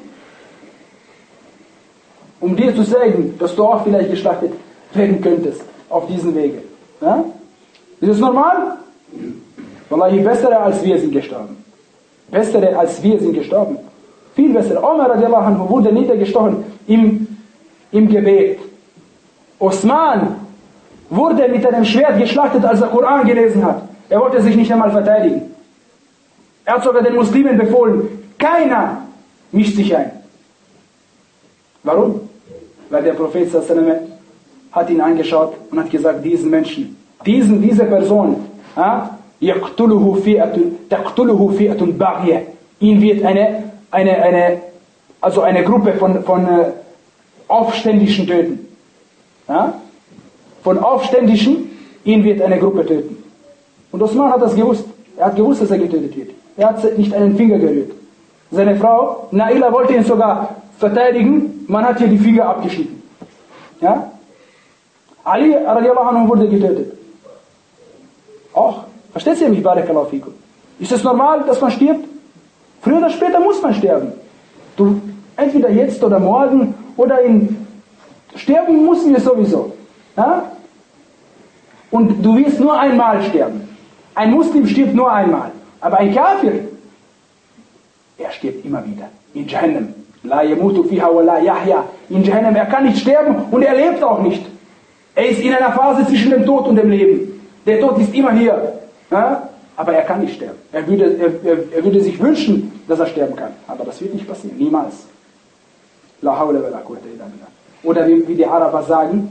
Speaker 1: Um dir zu sagen, dass du auch vielleicht geschlachtet werden könntest auf diesem Wege. Ja? Ist das normal? Wallahi, bessere als wir sind gestorben. Bessere als wir sind gestorben. Viel bessere. Umar radiallahu anhu wurde niedergestochen im, im Gebet. Osman wurde mit einem Schwert geschlachtet, als er Koran gelesen hat. Er wollte sich nicht einmal verteidigen. Er hat sogar den Muslimen befohlen, keiner mischt sich ein. Warum? Weil der Prophet sallallahu alaihi wasallam hat ihn angeschaut und hat gesagt, diesen Menschen, diesen, diese Person, يَقْتُلُهُ فِئَةٌ بَغْيَةٌ, ihn wird eine, eine, eine, also eine Gruppe von, von äh, Aufständischen töten. Ja? Von Aufständischen, ihn wird eine Gruppe töten. Und Osman hat das gewusst. Er hat gewusst, dass er getötet wird. Er hat nicht einen Finger gerührt. Seine Frau, Naila, wollte ihn sogar verteidigen. Man hat hier die Finger abgeschnitten. Ja? Ali radiallahu anhu wurde getötet. Auch. Versteht ihr mich, Barakallahu fikum? Ist es normal, dass man stirbt? Früher oder später muss man sterben. Du, entweder jetzt oder morgen oder in... Sterben müssen wir sowieso. Ja? Und du wirst nur einmal sterben. Ein Muslim stirbt nur einmal. Aber ein Kafir, er stirbt immer wieder. In Jahannam. La yamutu fiha wa la yahya. In Jahannam, er kann nicht sterben und er lebt auch nicht. Er ist in einer Phase zwischen dem Tod und dem Leben. Der Tod ist immer hier. Ja? Aber er kann nicht sterben. Er würde, er, er, er würde sich wünschen, dass er sterben kann. Aber das wird nicht passieren. Niemals. La hawla wa la quwwata illa billah. Oder wie, wie die Araber sagen,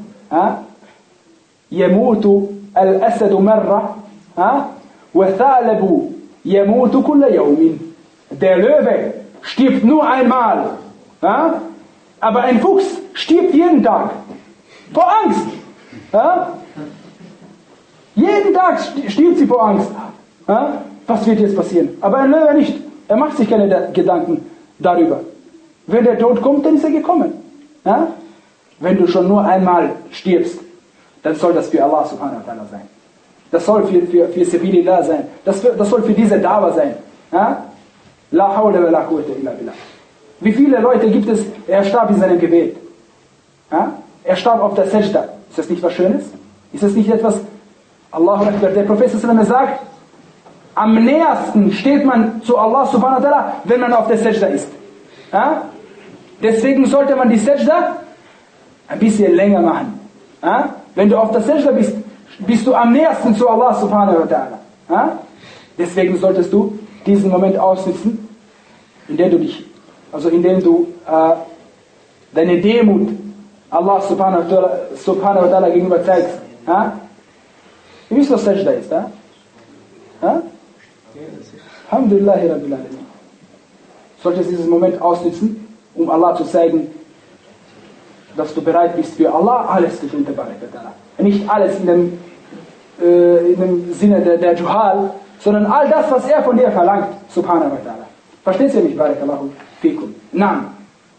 Speaker 1: yamutu al-asadu marra wa thalabu yamutu kulla yawmin. Der Löwe stirbt nur einmal. Ja? Aber ein Fuchs stirbt jeden Tag. Vor Angst. Ja? Jeden Tag stirbt sie vor Angst. Ja? Was wird jetzt passieren? Aber ein Löwe nicht. Er macht sich keine Gedanken darüber. Wenn der Tod kommt, dann ist er gekommen. Ja? Wenn du schon nur einmal stirbst, dann soll das für Allah subhanahu wa ta'ala sein. Das soll für, für, für Sabilillah sein. Das, das soll für diese Dauer sein. Ja? La hawla wa la quwwata illa billah. Wie viele Leute gibt es, er starb in seinem Gebet. Ja? Er starb auf der Sajda. Ist das nicht was Schönes? Ist das nicht etwas, Allahu Akbar, der Prophet sallallahu alaihi wasallam sagt, am nähersten steht man zu Allah subhanahu wa ta'ala, wenn man auf der Sajda ist. Ja? Deswegen sollte man die Sajda ein bisschen länger machen. Ja? Wenn du auf der Sajda bist, bist du am nähersten zu Allah subhanahu wa ta'ala. Ja? Deswegen solltest du diesen Moment aussitzen, in dem du dich, also in dem du äh, deine Demut Allah subhanahu wa ta'ala gegenüber zeigst. Ja? Ihr wisst, was Sajda ist, ja? Ja? Alhamdulillahi Rabbil Alamin. Solltest diesen Moment aussitzen, um Allah zu zeigen, dass du bereit bist für Allah alles zu tun. Nicht alles in dem, äh, in dem Sinne der, der Juhal, sondern all das, was er von dir verlangt, subhanahu wa ta'ala. Versteht ihr mich? Barakallahu fikum. Naam.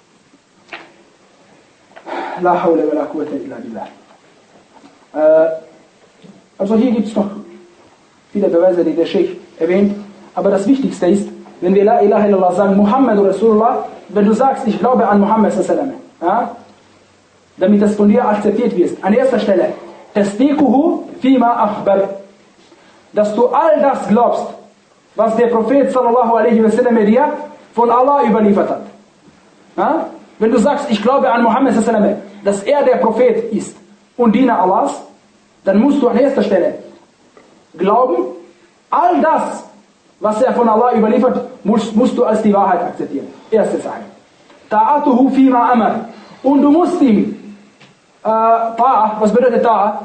Speaker 1: La hawla wa la quwwata illa billah. Äh, also hier gibt es noch viele Beweise, die der Sheikh erwähnt. Aber das Wichtigste ist, wenn wir La ilaha illallah sagen, Muhammad Rasulullah, wenn du sagst, ich glaube an Muhammad sallallahu alaihi wasallam, ja, damit das von dir akzeptiert wird. An erster Stelle, tasdiquhu fima akhbar, dass du all das glaubst, was der Prophet sallallahu alaihi wasallam dir von Allah überliefert hat. Ja? Wenn du sagst, ich glaube an Muhammad sallallahu alaihi wasallam, dass er der Prophet ist und Diener Allahs, dann musst du an erster Stelle glauben, all das, was er von Allah überliefert, musst, musst du als die Wahrheit akzeptieren. Erste Sache. Ta'atuhu fima amar. Und du musst ihm, äh, Ta'a, was bedeutet Ta'a?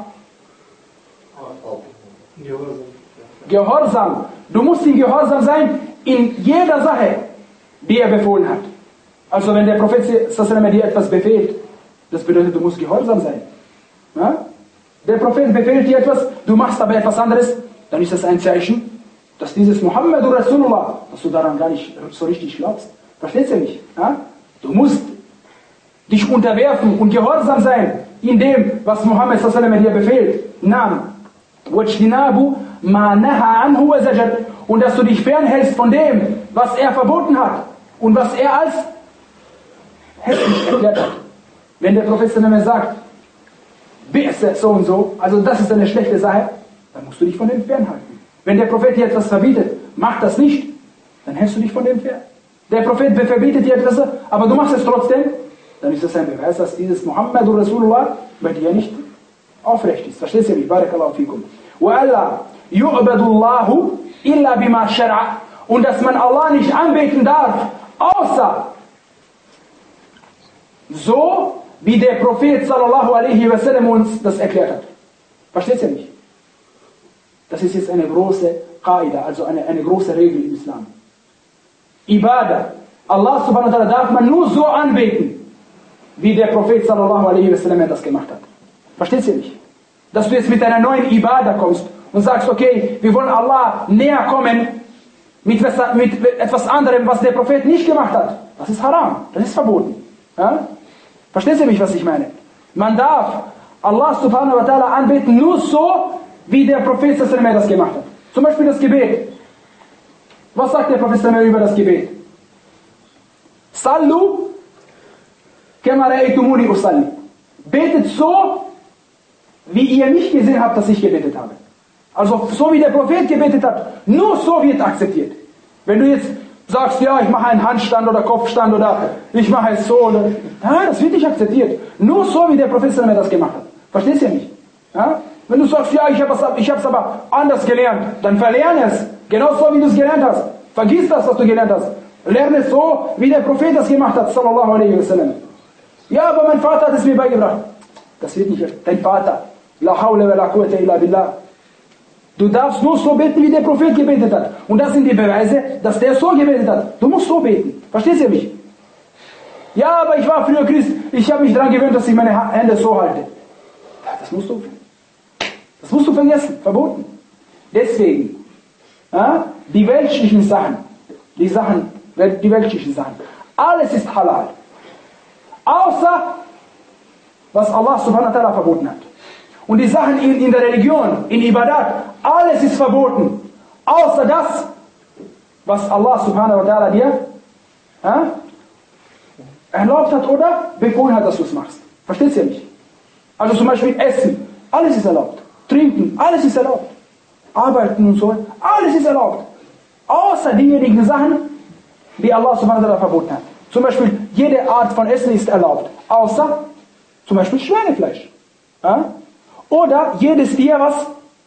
Speaker 1: Gehorsam. Du musst ihm gehorsam sein in jeder Sache, die er befohlen hat. Also wenn der Prophet dir etwas befiehlt, das bedeutet, du musst gehorsam sein. Ja? Der Prophet befiehlt dir etwas, du machst aber etwas anderes, dann ist das ein Zeichen, dass dieses Muhammad Rasulullah, dass du daran gar nicht so richtig glaubst. Verstehst du mich? Ja? Du musst dich unterwerfen und gehorsam sein in dem, was Muhammad dir befiehlt. Naam. وَاجْتِنَابُ مَا نَهَى عَنْهُ وَزَجَرْ. Und dass du dich fernhältst von dem, was er verboten hat und was er als hässlich erklärt hat. Wenn der Prophet sagt, bi'se so und so, also das ist eine schlechte Sache, dann musst du dich von dem fernhalten. Wenn der Prophet dir etwas verbietet, mach das nicht, dann hältst du dich von dem fern. Der Prophet verbietet dir etwas, aber du machst es trotzdem, dann ist das ein Beweis, dass dieses Muhammad Rasulullah bei dir nicht aufrecht ist. Verstehst du mich? Barakallahu fikum. وَأَلَّا يُعْبَدُ اللَّهُ إِلَّا بِمَا شَرْعَ. Und dass man Allah nicht anbeten darf, außer so, wie der Prophet sallallahu alaihi wasallam uns das erklärt hat. Versteht ihr nicht? Das ist jetzt eine große Qaida, also eine, eine große Regel im Islam. Ibadah. Allah subhanahu wa ta'ala darf man nur so anbeten, wie der Prophet sallallahu alaihi wasallam das gemacht hat. Versteht ihr nicht? Dass du jetzt mit einer neuen Ibadah kommst und sagst, okay, wir wollen Allah näher kommen mit, mit etwas anderem, was der Prophet nicht gemacht hat. Das ist haram, das ist verboten. Ja? Versteht ihr mich, was ich meine? Man darf Allah subhanahu wa ta'ala anbeten nur so, wie der Prophet das gemacht hat. Zum Beispiel das Gebet. Was sagt der Prophet über das Gebet? Sallu kama ra'aytumuni usalli. Betet so, wie ihr mich gesehen habt, dass ich gebetet habe. Also so wie der Prophet gebetet hat, nur so wird akzeptiert. Wenn du jetzt sagst, ja, ich mache einen Handstand oder Kopfstand oder ich mache es so, oder, ja, das wird nicht akzeptiert. Nur so wie der Prophet das gemacht hat. Verstehst du nicht? Ja? Wenn du sagst, ja, ich habe es ich hab's aber anders gelernt, dann verlerne es. Genau so wie du es gelernt hast. Vergiss das, was du gelernt hast. Lerne es so, wie der Prophet das gemacht hat, sallallahu alaihi wasallam. Ja, aber mein Vater hat es mir beigebracht. Das wird nicht, dein Vater. La hawla wa la quwwata illa billah. Du darfst nur so beten, wie der Prophet gebetet hat. Und das sind die Beweise, dass der so gebetet hat. Du musst so beten. Verstehst du mich? Ja, aber ich war früher Christ. Ich habe mich daran gewöhnt, dass ich meine Hände so halte. Das musst du, das musst du vergessen. Verboten. Deswegen, ja, die weltlichen Sachen, die Sachen, die weltlichen Sachen, alles ist halal. Außer, was Allah subhanahu wa ta'ala verboten hat. Und die Sachen in, in der Religion, in Ibadat, alles ist verboten. Außer das, was Allah subhanahu wa ta'ala dir ja, erlaubt hat oder befohlen hat, dass du es machst. Verstehst du nicht? Also zum Beispiel Essen, alles ist erlaubt. Trinken, alles ist erlaubt. Arbeiten und so, alles ist erlaubt. Außer diejenigen Sachen, die Allah subhanahu wa ta'ala verboten hat. Zum Beispiel, jede Art von Essen ist erlaubt. Außer zum Beispiel Schweinefleisch. Ja? Oder jedes Tier, was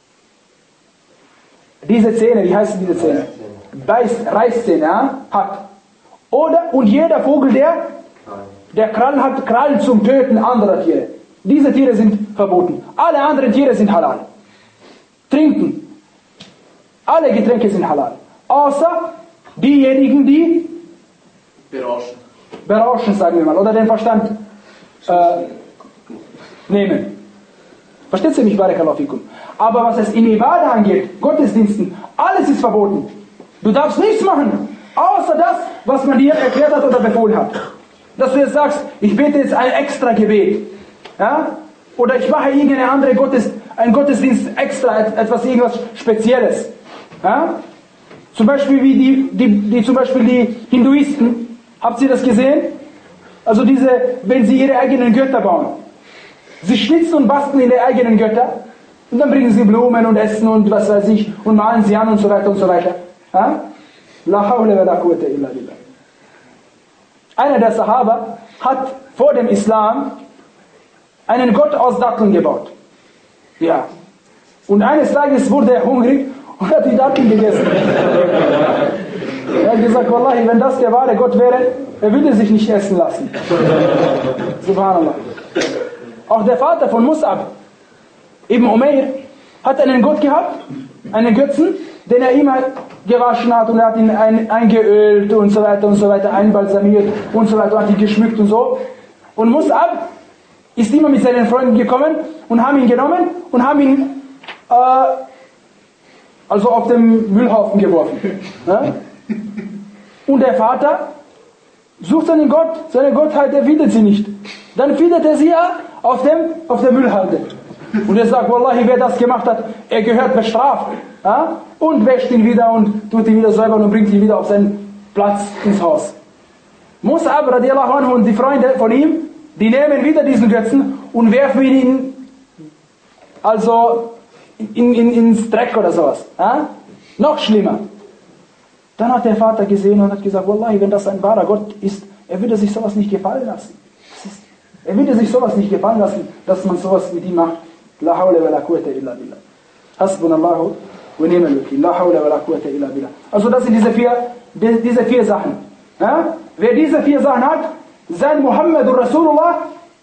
Speaker 1: diese Zähne, wie heißen diese Zähne? Beißt, Reißzähne ja, hat. Oder, und jeder Vogel, der, der Krallen hat, Krallen zum Töten anderer Tiere. Diese Tiere sind verboten. Alle anderen Tiere sind halal. Trinken. Alle Getränke sind halal. Außer diejenigen, die berauschen. Berauschen, sagen wir mal. Oder den Verstand äh, nehmen. Versteht ihr mich, Barakallahu fikum? Aber was es in Ibadah angeht, Gottesdiensten, alles ist verboten. Du darfst nichts machen, außer das, was man dir erklärt hat oder befohlen hat. Dass du jetzt sagst, ich bete jetzt ein extra Gebet. Ja? Oder ich mache irgendeine andere Gottes, einen Gottesdienst extra, etwas irgendwas Spezielles. Ja? Zum Beispiel wie die, die, die, zum Beispiel die Hinduisten. Habt ihr das gesehen? Also diese, wenn sie ihre eigenen Götter bauen. Sie schnitzen und basteln in der eigenen Götter und dann bringen sie Blumen und Essen und was weiß ich und malen sie an und so weiter und so weiter. Ja? La hawla wa la quwwata illa billah. Einer der Sahaba hat vor dem Islam einen Gott aus Datteln gebaut. Ja. Und eines Tages wurde er hungrig und hat die Datteln gegessen. Er hat gesagt, Wallahi, wenn das der wahre Gott wäre, er würde sich nicht essen lassen. Subhanallah. Auch der Vater von Mus'ab, Ibn Umair, hat einen Gott gehabt, einen Götzen, den er immer gewaschen hat und er hat ihn ein, eingeölt und so weiter und so weiter, einbalsamiert und so weiter und hat ihn geschmückt und so. Und Mus'ab ist immer mit seinen Freunden gekommen und haben ihn genommen und haben ihn äh, also auf den Müllhaufen geworfen. Ja? Und der Vater sucht seinen Gott, seine Gottheit, er findet sie nicht. Dann findet er sie ja auf, dem, auf der Müllhalde. Und er sagt, Wallahi, wer das gemacht hat, er gehört bestraft. Ja? Und wäscht ihn wieder und tut ihn wieder säubern und bringt ihn wieder auf seinen Platz ins Haus. Mus'ab radiallahu anhu und die Freunde von ihm, die nehmen wieder diesen Götzen und werfen ihn also in, in, ins Dreck oder sowas. Ja? Noch schlimmer. Dann hat der Vater gesehen und hat gesagt, Wallahi, wenn das ein wahrer Gott ist, er würde sich sowas nicht gefallen lassen. Das ist, er würde sich sowas nicht gefallen lassen, dass man sowas mit ihm macht. La hawla wa la quwwata illa billah. Hasbunallahu wa ni'mal wakeel. La hawla wa la quwwata illa billah. Also das sind diese vier, diese vier Sachen. Ja? Wer diese vier Sachen hat, sein Muhammadur Rasulullah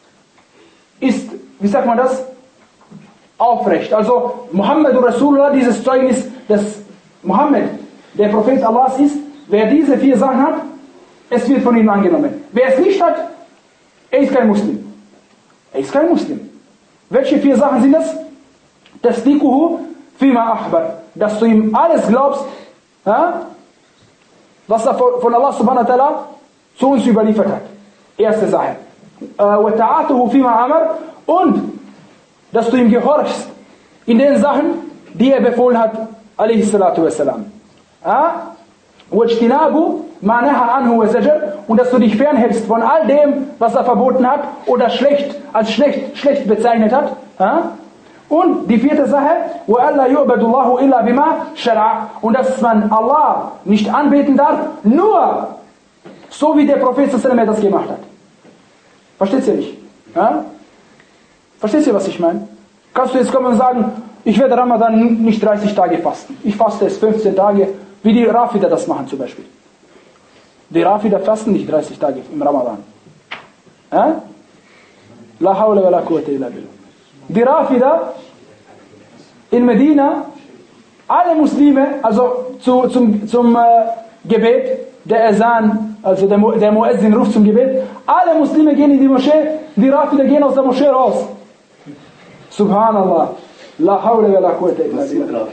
Speaker 1: ist, wie sagt man das? Aufrecht. Also Muhammadur Rasulullah, dieses Zeugnis, dass Muhammad der Prophet Allahs ist, wer diese vier Sachen hat, es wird von ihm angenommen. Wer es nicht hat, er ist kein Muslim. Er ist kein Muslim. Welche vier Sachen sind das? Tasdiquhu fima akhbar. Dass du ihm alles glaubst, ja, was er von Allah subhanahu wa ta'ala zu uns überliefert hat. Erste Sache. Wa ta'atuhu fima amar. Und dass du ihm gehorchst in den Sachen, die er befohlen hat, alayhi salatu wassalam. Wajtinabu ma naha anhu wa zajar. Und dass du dich fernhältst von all dem, was er verboten hat oder schlecht als schlecht, schlecht bezeichnet hat. Und die vierte Sache, wa alla yu'badu Allahu illa bima shar'a. Und dass man Allah nicht anbeten darf, nur so wie der Prophet sallallahu alaihi wasallam das gemacht hat. Versteht ihr nicht? Ja? Versteht ihr, was ich meine? Kannst du jetzt kommen und sagen, ich werde Ramadan nicht dreißig Tage fasten. Ich faste es fünfzehn Tage, wie die Rafida das machen zum Beispiel. Die Rafida fasten nicht dreißig Tage im Ramadan. Ja? La hawla wa la quwwata illa billah. Die Rafida in Medina, alle Muslime, also zu, zum, zum äh, Gebet, der Azan, also der, der Muezzin ruft zum Gebet, alle Muslime gehen in die Moschee, die Rafida gehen aus der Moschee raus. Subhanallah. La hawla wa la quwwata illa billah.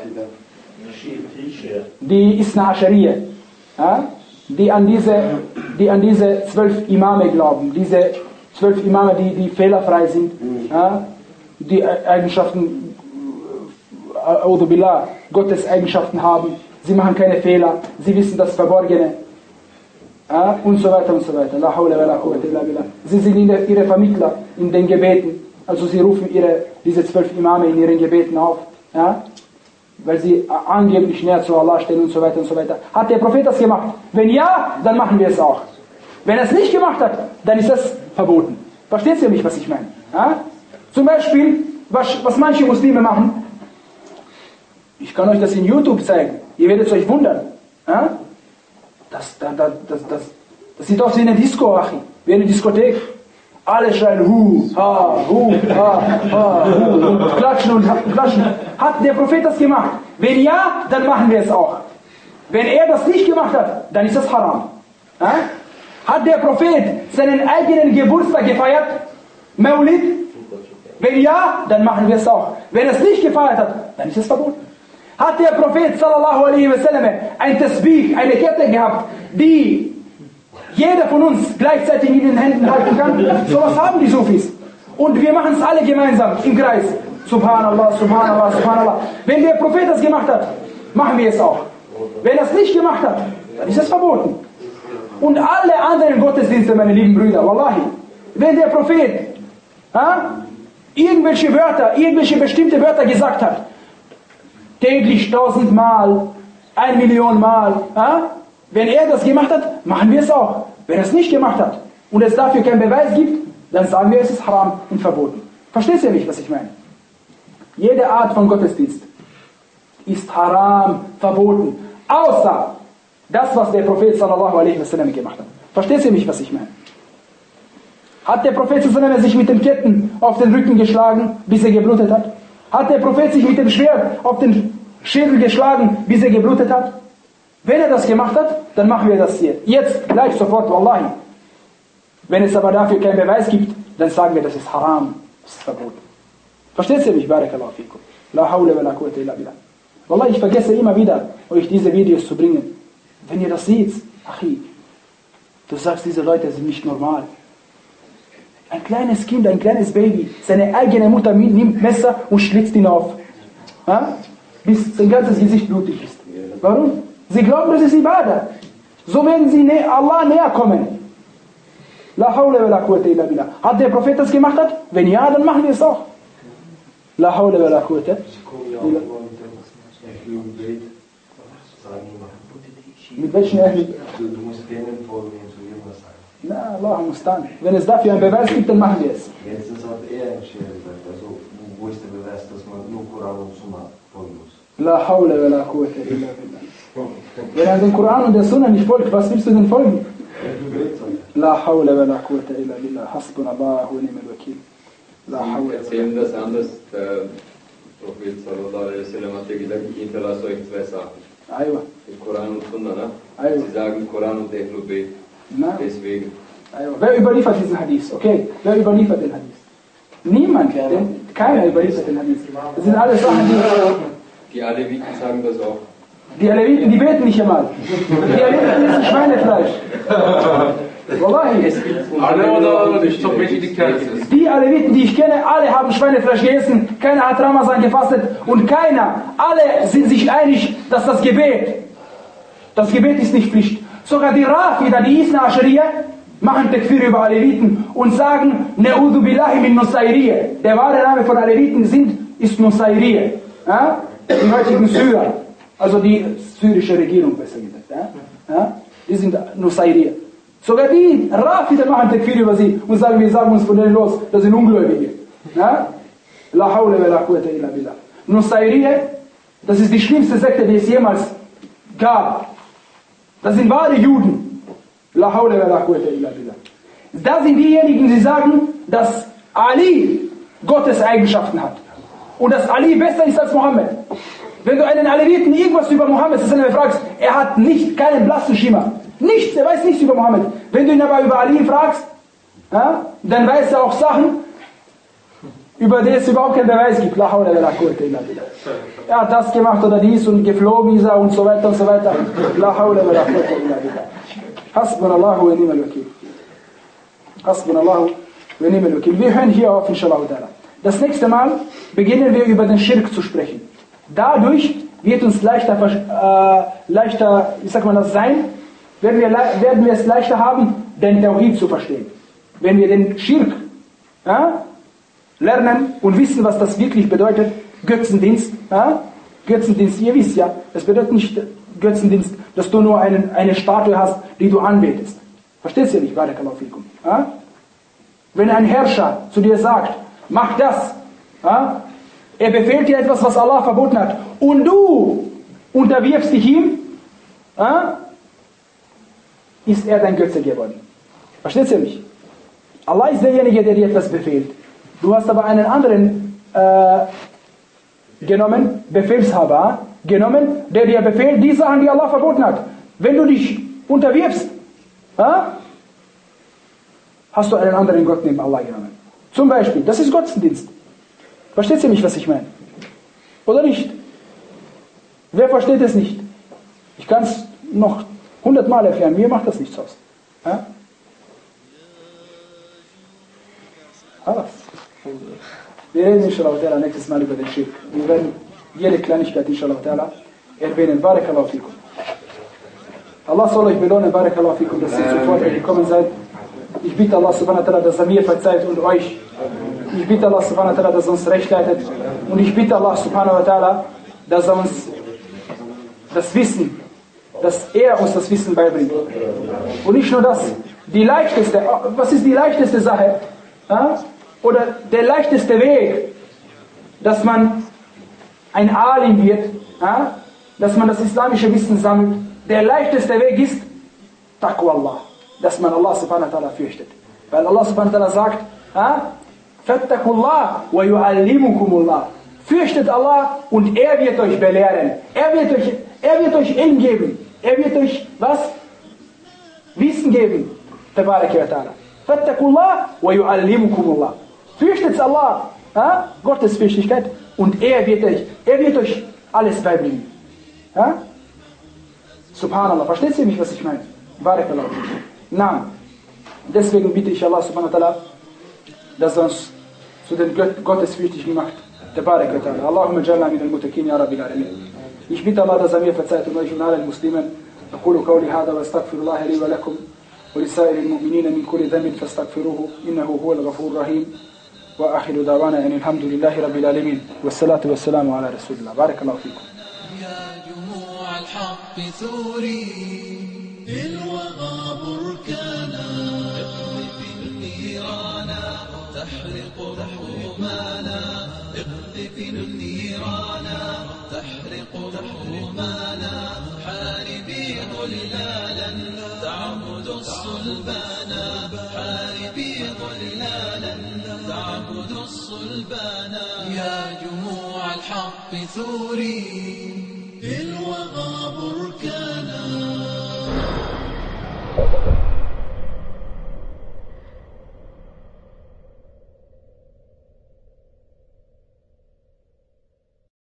Speaker 1: Die Isna Ashariya, ja, die an diese, die an diese zwölf Imame glauben, diese zwölf Imame, die, die fehlerfrei sind, ja, die Eigenschaften, A'udhu Billah, Gottes Eigenschaften haben, sie machen keine Fehler, sie wissen das Verborgene, ja, und so weiter und so weiter. La hawla wa la quwwata illa billah. Sie sind ihre Vermittler in den Gebeten, also sie rufen ihre, diese zwölf Imame in ihren Gebeten auf, ja, weil sie angeblich näher zu Allah stehen und so weiter und so weiter. Hat der Prophet das gemacht? Wenn ja, dann machen wir es auch. Wenn er es nicht gemacht hat, dann ist das verboten. Versteht ihr mich, was ich meine? Ja? Zum Beispiel, was, was manche Muslime machen, ich kann euch das in YouTube zeigen, ihr werdet euch wundern. Ja? Das, das, das, das, das, das sieht aus wie eine Disco, wie eine Diskothek. Alle schreien Hu, Ha, Hu, Ha, Ha, Hu, und klatschen und klatschen. Hat der Prophet das gemacht? Wenn ja, dann machen wir es auch. Wenn er das nicht gemacht hat, dann ist das haram. Ja? Hat der Prophet seinen eigenen Geburtstag gefeiert? Maulid? Wenn ja, dann machen wir es auch. Wenn er es nicht gefeiert hat, dann ist es verboten. Hat der Prophet sallallahu alaihi wasallam ein Tasbih, eine Kette gehabt, die jeder von uns gleichzeitig in den Händen halten kann? So was haben die Sufis. Und wir machen es alle gemeinsam im Kreis. Subhanallah, Subhanallah, Subhanallah. Wenn der Prophet das gemacht hat, machen wir es auch. Wenn er es nicht gemacht hat, dann ist es verboten. Und alle anderen Gottesdienste, meine lieben Brüder, Wallahi, wenn der Prophet ha, irgendwelche Wörter, irgendwelche bestimmte Wörter gesagt hat, täglich tausendmal, ein Million Mal, ha, wenn er das gemacht hat, machen wir es auch. Wenn er es nicht gemacht hat und es dafür keinen Beweis gibt, dann sagen wir, es ist haram und verboten. Verstehst ihr nicht, was ich meine? Jede Art von Gottesdienst ist haram, verboten, außer das, was der Prophet sallallahu alaihi wasallam gemacht hat. Verstehst ihr mich, was ich meine? Hat der Prophet sallallahu alaihi wasallam sich mit den Ketten auf den Rücken geschlagen, bis er geblutet hat? Hat der Prophet sich mit dem Schwert auf den Schädel geschlagen, bis er geblutet hat? Wenn er das gemacht hat, dann machen wir das hier. Jetzt, gleich, sofort, wallahi. Wenn es aber dafür keinen Beweis gibt, dann sagen wir, das ist haram, das ist verboten. Versteht ihr mich? Barakallahu fikum. La hawla wa la quwwata illa billah. Wallah, ich vergesse immer wieder, euch diese Videos zu bringen. Wenn ihr das seht, Achi, du sagst, diese Leute sind nicht normal. Ein kleines Kind, ein kleines Baby, seine eigene Mutter nimmt Messer und schlitzt ihn auf. Ha? Bis sein ganzes Gesicht blutig ist. Warum? Sie glauben, das ist Ibadah. So werden sie Allah näher kommen. La hawla wa la quwwata illa billah. Hat der Prophet das gemacht? Hat? Wenn ja, dann machen wir es auch. La hawla wa la quwwata illa billah. Mit welchen Ahl?
Speaker 10: Du musst denen vornehmen, zu irgendwas sagen.
Speaker 1: Na, Allah mustan. Wenn es dafür einen Beweis gibt, dann machen wir es.
Speaker 10: Jetzt ist hat er ein Schwer gesagt, also wo ist der Beweis, dass man nur Koran und Sunna folgen muss?
Speaker 1: La hawla wa la quwwata illa billah. Wenn er den Koran und der Sunna nicht folgt, was willst du denn folgen? La hawla wa la quwwata illa billah. Hasbunallahu wa ni'mal wakil. La hawla.
Speaker 9: Erzählen das anders. Der Prophet sallallahu alaihi wasallam hat ja gesagt, ich hinterlasse euch zwei Sachen.
Speaker 1: Aywa.
Speaker 9: Den Koran und Sunna, ne?
Speaker 1: Aywa.
Speaker 9: Sie sagen Koran und Ahlul Bayt. Deswegen.
Speaker 1: Aywa. Wer überliefert diesen Hadith? Okay, wer überliefert den Hadith? Niemand, denn keiner überliefert den Hadith. Das sind alles Sachen, die...
Speaker 9: Die Aleviten sagen das auch.
Speaker 1: Die Aleviten, die beten nicht einmal. Die Aleviten essen Schweinefleisch. Wallahi.
Speaker 11: Alle oder nicht so welche die kennen.
Speaker 1: Die Aleviten, die ich kenne, alle haben Schweinefleisch gegessen. Keiner hat Ramazan gefastet. Und keiner, alle sind sich einig, dass das Gebet, das Gebet ist nicht Pflicht. Sogar die Rafida, die Isna Ashariya, machen Takfir über Aleviten und sagen, Ne'udhu billahi min Nusayriyya. Der wahre Name von Aleviten sind, ist Nusayriyya. Ja? Die heutigen Syrer. Also die syrische Regierung, besser gesagt. Ja? Ja? Die sind Nusayriyya. Sogar die Rafida machen Takfir über sie und sagen, wir sagen uns von denen los, das sind Ungläubige. Ja? La hawla wa la quwwata illa billah. Nusayriyya, das ist die schlimmste Sekte, die es jemals gab. Das sind wahre Juden. La hawla wa la quwwata illa billah. Das sind diejenigen, die sagen, dass Ali Gottes Eigenschaften hat. Und dass Ali besser ist als Mohammed. Wenn du einen Aleviten irgendwas über Mohammed fragst, er hat nicht keinen blassen Schimmer. Nichts, er weiß nichts über Mohammed. Wenn du ihn aber über Ali fragst, ja, dann weiß er auch Sachen, über die es überhaupt keinen Beweis gibt. La hawla wa la quwwata illa billah. Er hat das gemacht oder dies und geflogen ist er und so weiter und so weiter. La hawla wa la quwwata illa billah. Hasbunallahu wa ni'mal wakil. Hasbunallahu wa ni'mal wakil. Wir hören hier auf, inshallah. Das nächste Mal beginnen wir über den Schirk zu sprechen. Dadurch wird uns leichter, äh, leichter, wie sagt man das, sein, werden wir, werden wir es leichter haben, den Tawhid zu verstehen. Wenn wir den Schirk ja, lernen und wissen, was das wirklich bedeutet, Götzendienst, ja, Götzendienst, ihr wisst ja, es bedeutet nicht Götzendienst, dass du nur einen, eine Statue hast, die du anbetest. Verstehst du nicht? Barakallahu fikum. Ja? Wenn ein Herrscher zu dir sagt, mach das, ja, er befehlt dir etwas, was Allah verboten hat, und du unterwirfst dich ihm, ja, ist er dein Götze geworden. Versteht ihr mich? Allah ist derjenige, der dir etwas befehlt. Du hast aber einen anderen äh, genommen, Befehlshaber genommen, der dir befehlt, die Sachen, die Allah verboten hat. Wenn du dich unterwirfst, ja, hast du einen anderen Gott neben Allah genommen. Zum Beispiel, das ist Gottesdienst. Versteht ihr mich, was ich meine? Oder nicht? Wer versteht es nicht? Ich kann es noch hundertmal erklären. Mir macht das nichts aus. Ja? Alles. Wir reden inshallah ta'ala nächstes Mal über den Schirk. Wir werden jede Kleinigkeit inshallah ta'ala erwähnen. Barakallahu fikum. Allah soll euch belohnen, Barakallahu fikum, dass ihr sofort gekommen seid. Ich bitte Allah subhanahu wa ta'ala, dass er mir verzeiht und euch. Ich bitte Allah subhanahu wa ta'ala, dass er uns recht leitet. Und ich bitte Allah subhanahu wa ta'ala, dass er uns das Wissen, dass er uns das Wissen beibringt. Und nicht nur das, die leichteste, was ist die leichteste Sache? Ja? oder der leichteste Weg, dass man ein Alim wird, ja, dass man das islamische Wissen sammelt, der leichteste Weg ist Taqwa Allah, dass man Allah subhanahu wa ta'ala fürchtet. Weil Allah subhanahu wa ta'ala sagt, ja, Fattakullah wa yu'allimukumullah. Fürchtet Allah und er wird euch belehren. Er wird euch, er wird euch Ilm geben. Er wird euch was? Wissen geben. Tabaraka wa ta'ala. Fattakullah wa yu'allimukumullah. Fürchtet Allah, ja? Gottesfürchtigkeit, und er wird euch, er wird euch alles beibringen. Ja? Subhanallah. Versteht ihr mich, was ich meine? Barakallah. Na, deswegen bitte ich Allah subhanahu wa ta'ala, dass er uns zu den Gottesfürchtigen macht. Tabaraka wa ta'ala. Allahumma jalla min al-mutakin ya rabbil alamin. Ich bitte Allah, dass er mir verzeiht und euch und allen Muslimen. أقول قولي هذا واستغفر الله لي ولكم ولسائر المؤمنين من كل ذنب فاستغفروه إنه هو الغفور الرحيم وآخر دعوانا أن الحمد لله رب العالمين والصلاة والسلام على رسول الله. بارك الله فيكم.
Speaker 5: يا جموع الحق ثوري الوغى بركانا اقذف النيران تحرق حرمانا اقذف النيران تحرق حرمانا حاربي ظلالا تعبد الصلبانا حاربي ظلالا تعبد الصلبانا يا جموع الحق ثوري الوغى بركانا